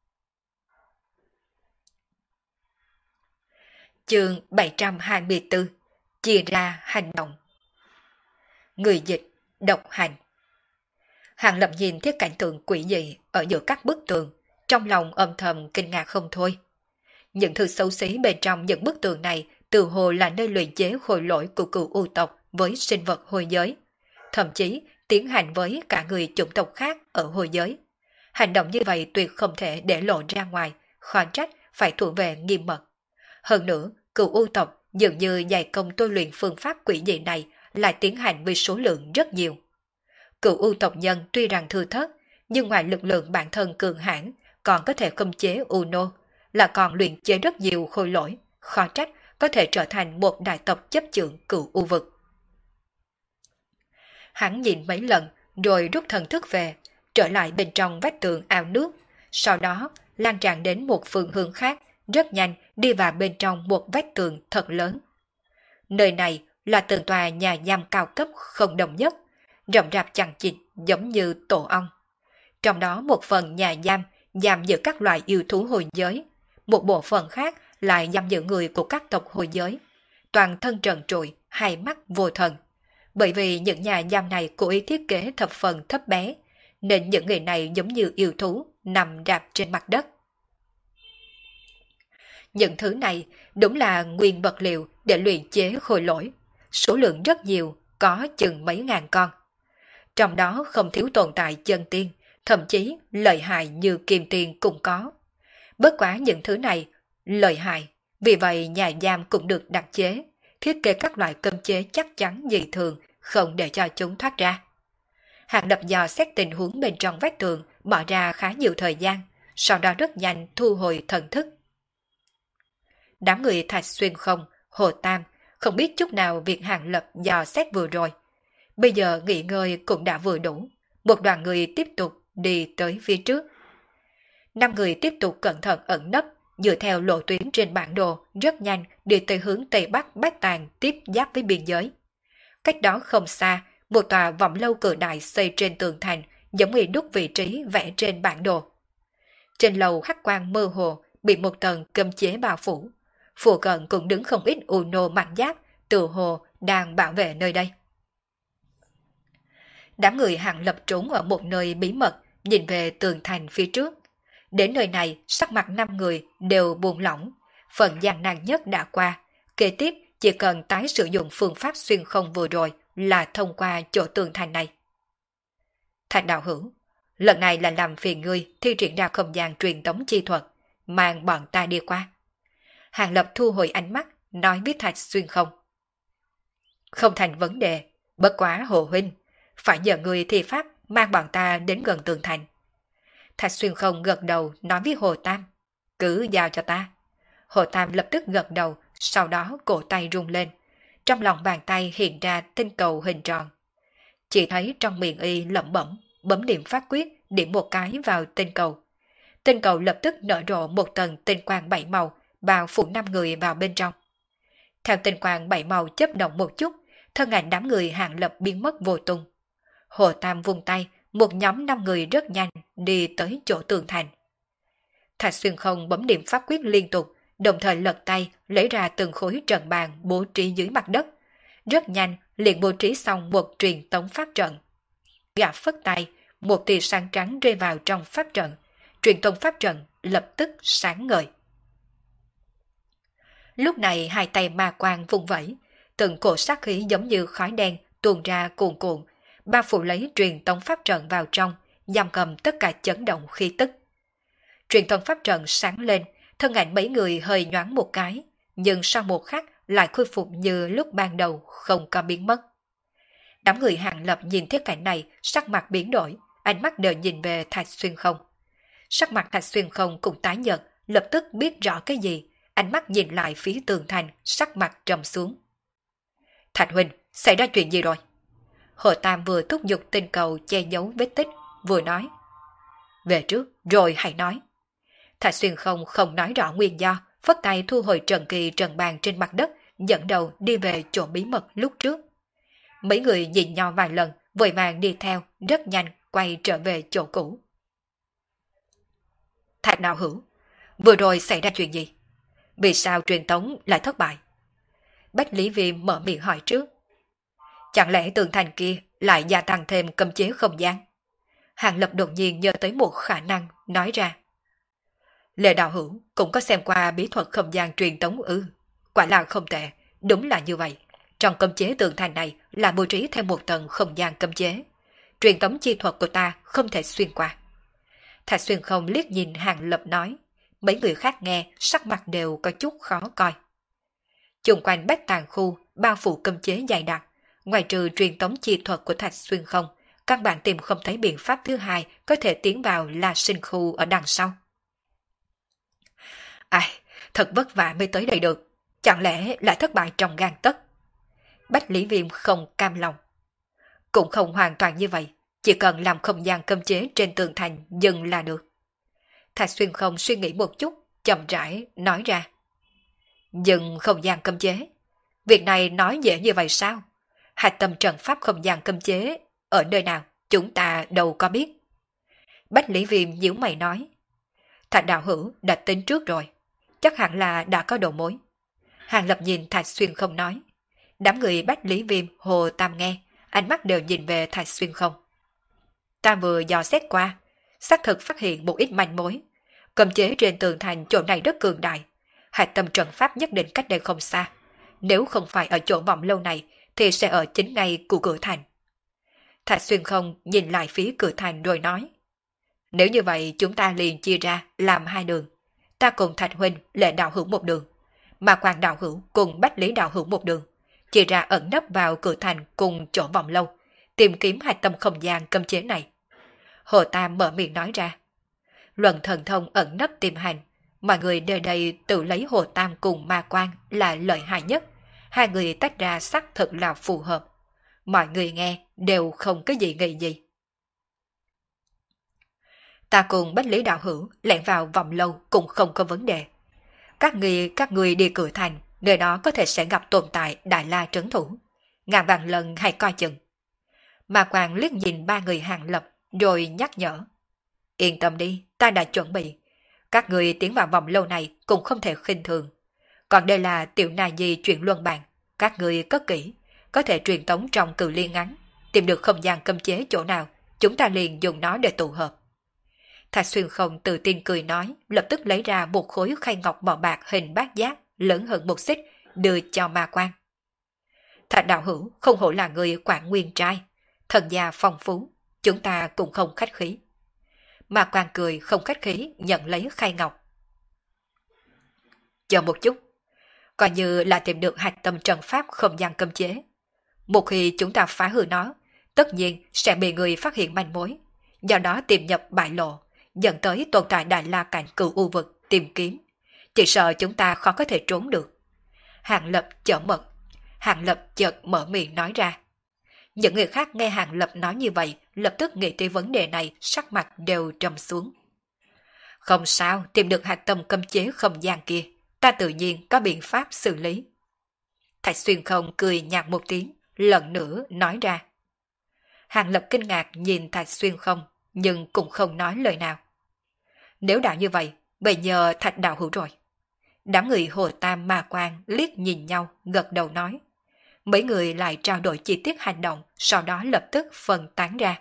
Chương bảy trăm hai mươi tư. Chia ra hành động. Người dịch, độc hành. Hàng Lập nhìn thấy cảnh tượng quỷ dị ở giữa các bức tường, trong lòng âm thầm kinh ngạc không thôi. Những thứ xấu xí bên trong những bức tường này từ hồ là nơi luyện chế khôi lỗi của cựu u tộc với sinh vật hồi giới, thậm chí tiến hành với cả người chủng tộc khác ở hồi giới. Hành động như vậy tuyệt không thể để lộ ra ngoài, khó trách phải thuộc về nghiêm mật. Hơn nữa, cựu u tộc dường như dày công tôi luyện phương pháp quỷ dị này lại tiến hành với số lượng rất nhiều. Cựu u tộc nhân tuy rằng thư thớt, nhưng ngoài lực lượng bản thân cường hãn còn có thể khống chế Uno, là còn luyện chế rất nhiều khôi lỗi, khó trách có thể trở thành một đại tộc chấp chưởng cựu u vực. Hắn nhìn mấy lần rồi rút thần thức về, trở lại bên trong vách tường ao nước, sau đó lan tràn đến một phương hướng khác, rất nhanh đi vào bên trong một vách tường thật lớn. Nơi này là từng tòa nhà giam cao cấp không đồng nhất, rậm rạp chằng chịt giống như tổ ong. Trong đó một phần nhà giam giam giữ các loại yêu thú hồi giới, một bộ phận khác lại giam giữ người của các tộc hồi giới, toàn thân trần trụi, hai mắt vô thần. Bởi vì những nhà giam này cố ý thiết kế thập phần thấp bé, nên những người này giống như yêu thú nằm rạp trên mặt đất. Những thứ này đúng là nguyên vật liệu để luyện chế khôi lỗi, số lượng rất nhiều, có chừng mấy ngàn con. Trong đó không thiếu tồn tại chân tiên, thậm chí lợi hại như kim tiên cũng có. Bất quá những thứ này lợi hại, vì vậy nhà giam cũng được đặc chế, thiết kế các loại cấm chế chắc chắn dị thường, không để cho chúng thoát ra. Hàng Lập dò xét tình huống bên trong vách tường, bỏ ra khá nhiều thời gian, sau đó rất nhanh thu hồi thần thức. Đám người Thạch Xuyên Không, Hồ Tam không biết chút nào việc Hàng Lập dò xét vừa rồi. Bây giờ nghỉ ngơi cũng đã vừa đủ. Một đoàn người tiếp tục đi tới phía trước. Năm người tiếp tục cẩn thận ẩn nấp, dựa theo lộ tuyến trên bản đồ, rất nhanh đi tới hướng Tây Bắc Bách Tàng tiếp giáp với biên giới. Cách đó không xa, một tòa vọng lâu cự đại xây trên tường thành, giống như đúc vị trí vẽ trên bản đồ. Trên lầu hắc quang mơ hồ, bị một tầng cấm chế bao phủ. Phụ cận cũng đứng không ít u nô mặc giáp, tự hồ đang bảo vệ nơi đây. Đám người Hàng Lập trốn ở một nơi bí mật, nhìn về tường thành phía trước. Đến nơi này, sắc mặt năm người đều buông lỏng. Phần gian nan nhất đã qua. Kế tiếp, chỉ cần tái sử dụng phương pháp xuyên không vừa rồi là thông qua chỗ tường thành này. Thạch đạo hữu, lần này là làm phiền ngươi thi triển ra không gian truyền tống chi thuật, mang bọn ta đi qua. Hàng Lập thu hồi ánh mắt, nói với Thạch xuyên không. Không thành vấn đề, bất quá Hồ huynh, phải nhờ người thi pháp mang bọn ta đến gần tường thành. Thạch xuyên không gật đầu nói với Hồ Tam, cứ giao cho ta. Hồ Tam lập tức gật đầu, sau đó cổ tay rung lên. Trong lòng bàn tay hiện ra tinh cầu hình tròn. Chỉ thấy trong miệng y lẩm bẩm, bấm điểm pháp quyết, điểm một cái vào tinh cầu. Tinh cầu lập tức nở rộ một tầng tinh quang bảy màu, bao phủ năm người vào bên trong. Theo tinh quang bảy màu chớp động một chút, thân ảnh đám người Hàng Lập biến mất vô tung. Hồ Tam vung tay, một nhóm năm người rất nhanh đi tới chỗ tường thành. Thạch xuyên không bấm điểm pháp quyết liên tục, đồng thời lật tay lấy ra từng khối trận bàn bố trí dưới mặt đất. Rất nhanh liền bố trí xong một truyền tống pháp trận. Gã phất tay, một tia sáng trắng rơi vào trong pháp trận. Truyền tống pháp trận lập tức sáng ngời. Lúc này hai tay ma quang vung vẩy, từng cổ sát khí giống như khói đen tuôn ra cuồn cuộn, bao phủ lấy truyền tống pháp trận vào trong, giam cầm tất cả chấn động khí tức. Truyền tống pháp trận sáng lên, thân ảnh mấy người hơi nhoáng một cái, nhưng sau một khắc lại khôi phục như lúc ban đầu, không có biến mất. Đám người Hàng Lập nhìn thấy cảnh này, sắc mặt biến đổi, ánh mắt đều nhìn về Thạch xuyên không. Sắc mặt Thạch xuyên không cũng tái nhợt, lập tức biết rõ cái gì, ánh mắt nhìn lại phía tường thành, sắc mặt trầm xuống. Thạch huynh, xảy ra chuyện gì rồi? Hồ Tam vừa thúc giục tinh cầu che giấu vết tích, vừa nói. Về trước, rồi hãy nói. Thạch xuyên không không nói rõ nguyên do, phất tay thu hồi trần kỳ trần bàn trên mặt đất, dẫn đầu đi về chỗ bí mật lúc trước. Mấy người nhìn nhau vài lần, vội vàng đi theo, rất nhanh quay trở về chỗ cũ. Thạch đạo hữu, vừa rồi xảy ra chuyện gì? Vì sao truyền tống lại thất bại? Bách Lý Viêm mở miệng hỏi trước. Chẳng lẽ tường thành kia lại gia tăng thêm cấm chế không gian? Hàng Lập đột nhiên nhớ tới một khả năng, nói ra. Lệ đạo hữu cũng có xem qua bí thuật không gian truyền tống ư? Quả là không tệ, đúng là như vậy. Trong cấm chế tường thành này là bố trí thêm một tầng không gian cấm chế. Truyền tống chi thuật của ta không thể xuyên qua. Thạch xuyên không liếc nhìn Hàng Lập nói. Mấy người khác nghe sắc mặt đều có chút khó coi. Chung quanh Bách Tàng khu bao phủ cấm chế dày đặc, ngoài trừ truyền tống chi thuật của Thạch xuyên không, các bạn tìm không thấy biện pháp thứ hai có thể tiến vào La Sinh khu ở đằng sau. Ai, thật vất vả mới tới đây được, chẳng lẽ lại thất bại trong gang tấc? Bách Lý Viêm không cam lòng. Cũng không hoàn toàn như vậy, chỉ cần làm không gian cấm chế trên tường thành dừng là được. Thạch xuyên không suy nghĩ một chút, chậm rãi nói ra. Dừng không gian cấm chế? Việc này nói dễ như vậy sao? Hạch tâm trận pháp không gian cấm chế ở nơi nào chúng ta đâu có biết. Bách Lý Viêm nhíu mày nói. Thạch đạo hữu đã tính trước rồi, chắc hẳn là đã có đầu mối. Hàng Lập nhìn Thạch xuyên không nói. Đám người Bách Lý Viêm, Hồ Tam nghe, ánh mắt đều nhìn về Thạch xuyên không. Ta vừa dò xét qua, xác thực phát hiện một ít manh mối. Cấm chế trên tường thành chỗ này rất cường đại, hạch tâm trận pháp nhất định cách đây không xa. Nếu không phải ở chỗ vọng lâu này, thì sẽ ở chính ngay của cửa thành. Thạch xuyên không nhìn lại phía cửa thành rồi nói. Nếu như vậy chúng ta liền chia ra làm hai đường. Ta cùng Thạch huynh Lệ đạo hữu một đường, mà Quang đạo hữu cùng Bách Lý đạo hữu một đường, chia ra ẩn nấp vào cửa thành cùng chỗ vọng lâu, tìm kiếm hạch tâm không gian cấm chế này. Hồ Tam mở miệng nói ra. Luận thần thông ẩn nấp tìm hành, mọi người nơi đây tự lấy Hồ Tam cùng Ma Quang là lợi hại nhất. Hai người tách ra xác thực là phù hợp. Mọi người nghe đều không có gì nghị gì. Ta cùng Bách Lý đạo hữu lẻn vào vòng lâu cũng không có vấn đề. Các người các người đi cửa thành, nơi đó có thể sẽ gặp tồn tại Đại La trấn thủ. Ngàn vạn lần hãy coi chừng. Mà Quang liếc nhìn ba người Hàng Lập rồi nhắc nhở. Yên tâm đi, ta đã chuẩn bị. Các người tiến vào vòng lâu này cũng không thể khinh thường. Còn đây là tiểu nài di chuyển luân bàn. Các người cất kỹ, có thể truyền tống trong cự ly ngắn. Tìm được không gian cấm chế chỗ nào, chúng ta liền dùng nó để tụ hợp. Thạch Xuyên Không tự tin cười nói, lập tức lấy ra một khối khay ngọc màu bạc hình bát giác, lớn hơn một xích, đưa cho Ma Quang. Thạch đạo hữu không hổ là người Quảng Nguyên trai, thần gia phong phú, chúng ta cũng không khách khí. Ma Quang cười không khách khí nhận lấy khay ngọc. Chờ một chút, coi như là tìm được hạch tâm trận pháp không gian cấm chế. Một khi chúng ta phá hư nó, tất nhiên sẽ bị người phát hiện manh mối, do đó tìm nhập bại lộ, dẫn tới tồn tại Đại La cảnh cửu u vực tìm kiếm. Chỉ sợ chúng ta khó có thể trốn được. Hàng Lập chở mật, Hàng Lập chợt mở miệng nói ra. Những người khác nghe Hàng Lập nói như vậy, lập tức nghĩ tới vấn đề này, sắc mặt đều trầm xuống. Không sao, tìm được hạch tâm cấm chế không gian kia, ta tự nhiên có biện pháp xử lý. Thạch Xuyên Không cười nhạt một tiếng, lần nữa nói ra. Hàng Lập kinh ngạc nhìn Thạch Xuyên Không, nhưng cũng không nói lời nào. Nếu đã như vậy, bây giờ Thạch đạo hữu rồi. Đám người Hồ Tam Ma Quang liếc nhìn nhau, gật đầu nói. Mấy người lại trao đổi chi tiết hành động, sau đó lập tức phân tán ra.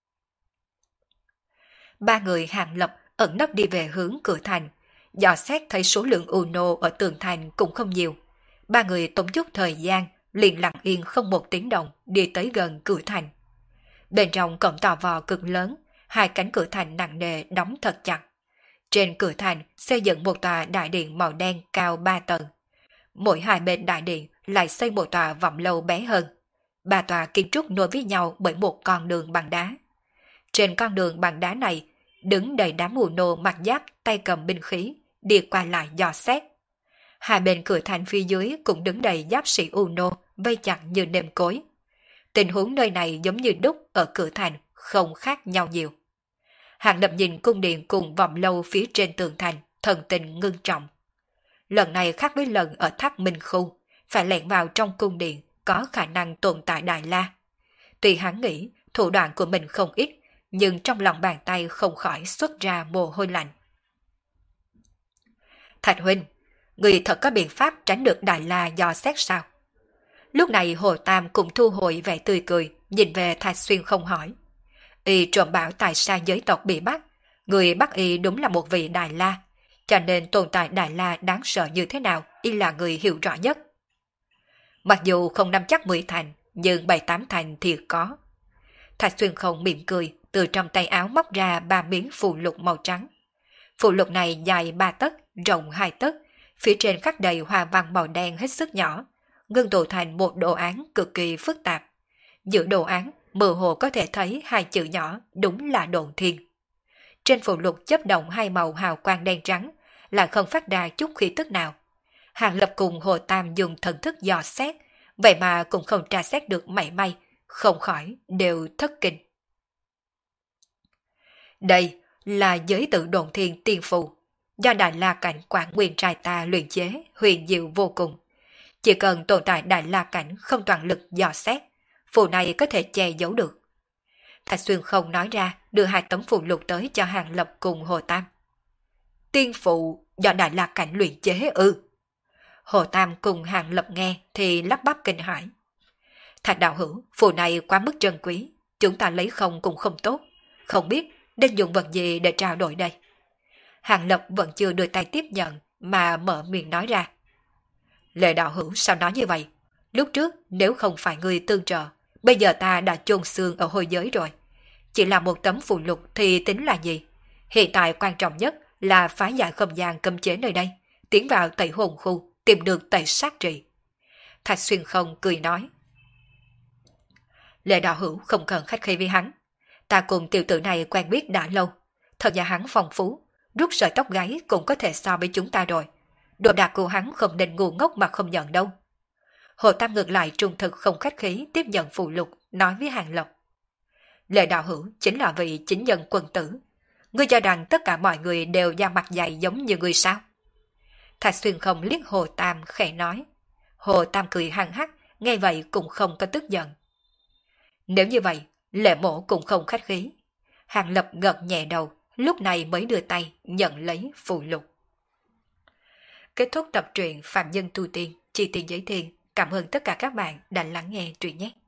Ba người Hàng Lập ẩn nấp đi về hướng cửa thành, dò xét thấy số lượng Uno ở tường thành cũng không nhiều. Ba người tốn chút thời gian, liền lặng yên không một tiếng động đi tới gần cửa thành. Bên trong cổng tò vò cực lớn, hai cánh cửa thành nặng nề đóng thật chặt. Trên cửa thành xây dựng một tòa đại điện màu đen cao ba tầng. Mỗi hai bên đại điện lại xây một tòa vọng lâu bé hơn. Ba tòa kiến trúc nối với nhau bởi một con đường bằng đá. Trên con đường bằng đá này, đứng đầy đám mù nô mặc giáp tay cầm binh khí, đi qua lại dò xét. Hai bên cửa thành phía dưới cũng đứng đầy giáp sĩ Uno vây chặt như nêm cối. Tình huống nơi này giống như đúc ở cửa thành, không khác nhau nhiều. Hàng Lập nhìn cung điện cùng vọng lâu phía trên tường thành, thần tình ngưng trọng. Lần này khác với lần ở tháp Minh Khu, phải lẻn vào trong cung điện có khả năng tồn tại Đại La. Tuy hắn nghĩ thủ đoạn của mình không ít, nhưng trong lòng bàn tay không khỏi xuất ra mồ hôi lạnh. Thạch huynh, người thật có biện pháp tránh được Đại La dò xét sao? Lúc này Hồ Tam cũng thu hồi vẻ tươi cười, nhìn về Thạch Xuyên Không hỏi. Y trộm bảo tại sao giới tộc bị bắt, người bắt y đúng là một vị Đại La, cho nên tồn tại Đại La đáng sợ như thế nào, y là người hiểu rõ nhất. Mặc dù không nắm chắc mười thành, nhưng bảy tám thành thì có. Thạch Xuyên Không mỉm cười, từ trong tay áo móc ra ba miếng phù lục màu trắng. Phù lục này dài ba tấc, rộng hai tấc, phía trên khắc đầy hoa văn màu đen hết sức nhỏ, ngưng tụ thành một đồ án cực kỳ phức tạp. Giữa đồ án, mơ hồ có thể thấy hai chữ nhỏ, đúng là Độn Thiên. Trên phù lục chớp động hai màu hào quang đen trắng, lại không phát ra chút khí tức nào. Hàng Lập cùng Hồ Tam dùng thần thức dò xét, vậy mà cũng không tra xét được mảy may, không khỏi đều thất kinh. Đây là giới tự Độn Thiên tiên phù, do Đại La cảnh Quảng Nguyên trai ta luyện chế, huyền diệu vô cùng. Chỉ cần tồn tại Đại La cảnh không toàn lực dò xét, phù này có thể che giấu được. Thạch Xuyên Không nói ra, đưa hai tấm phù lục tới cho Hàng Lập cùng Hồ Tam. Tiên phù do Đại La cảnh luyện chế ư? Hồ Tam cùng Hàng Lập nghe thì lắp bắp kinh hãi. Thạch đạo hữu, phù này quá mức trân quý, chúng ta lấy không cũng không tốt, không biết nên dùng vật gì để trao đổi đây. Hàng Lập vẫn chưa đưa tay tiếp nhận mà mở miệng nói ra. Lệ đạo hữu sao nói như vậy? Lúc trước nếu không phải người tương trợ, bây giờ ta đã chôn xương ở hôi giới rồi. Chỉ là một tấm phù lục thì tính là gì? Hiện tại quan trọng nhất là phá giải không gian cấm chế nơi đây, tiến vào tẩy hồn khu, tìm được tẩy sát trị. Thạch Xuyên Không cười nói. Lệ đạo hữu không cần khách khí với hắn. Ta cùng tiểu tử này quen biết đã lâu. Thật ra hắn phong phú, rút sợi tóc gáy cũng có thể so với chúng ta rồi. Đồ đạc của hắn không nên ngu ngốc mà không nhận đâu. Hồ Tam ngược lại trung thực không khách khí tiếp nhận phù lục nói với Hàng Lập. Lệ đạo hữu chính là vị chính nhân quân tử. Ngươi cho rằng tất cả mọi người đều da mặt dày giống như ngươi sao? Thạch Xuyên không liếc Hồ Tam khẽ nói. Hồ Tam cười hăng hắc, nghe vậy cũng không có tức giận. Nếu như vậy, Lệ mổ cũng không khách khí. Hàng Lập gật nhẹ đầu, lúc này mới đưa tay nhận lấy phù lục. Kết thúc tập truyện Phạm Nhân Tu Tiên, chi tiền giới thiện. Cảm ơn tất cả các bạn đã lắng nghe truyện nhé.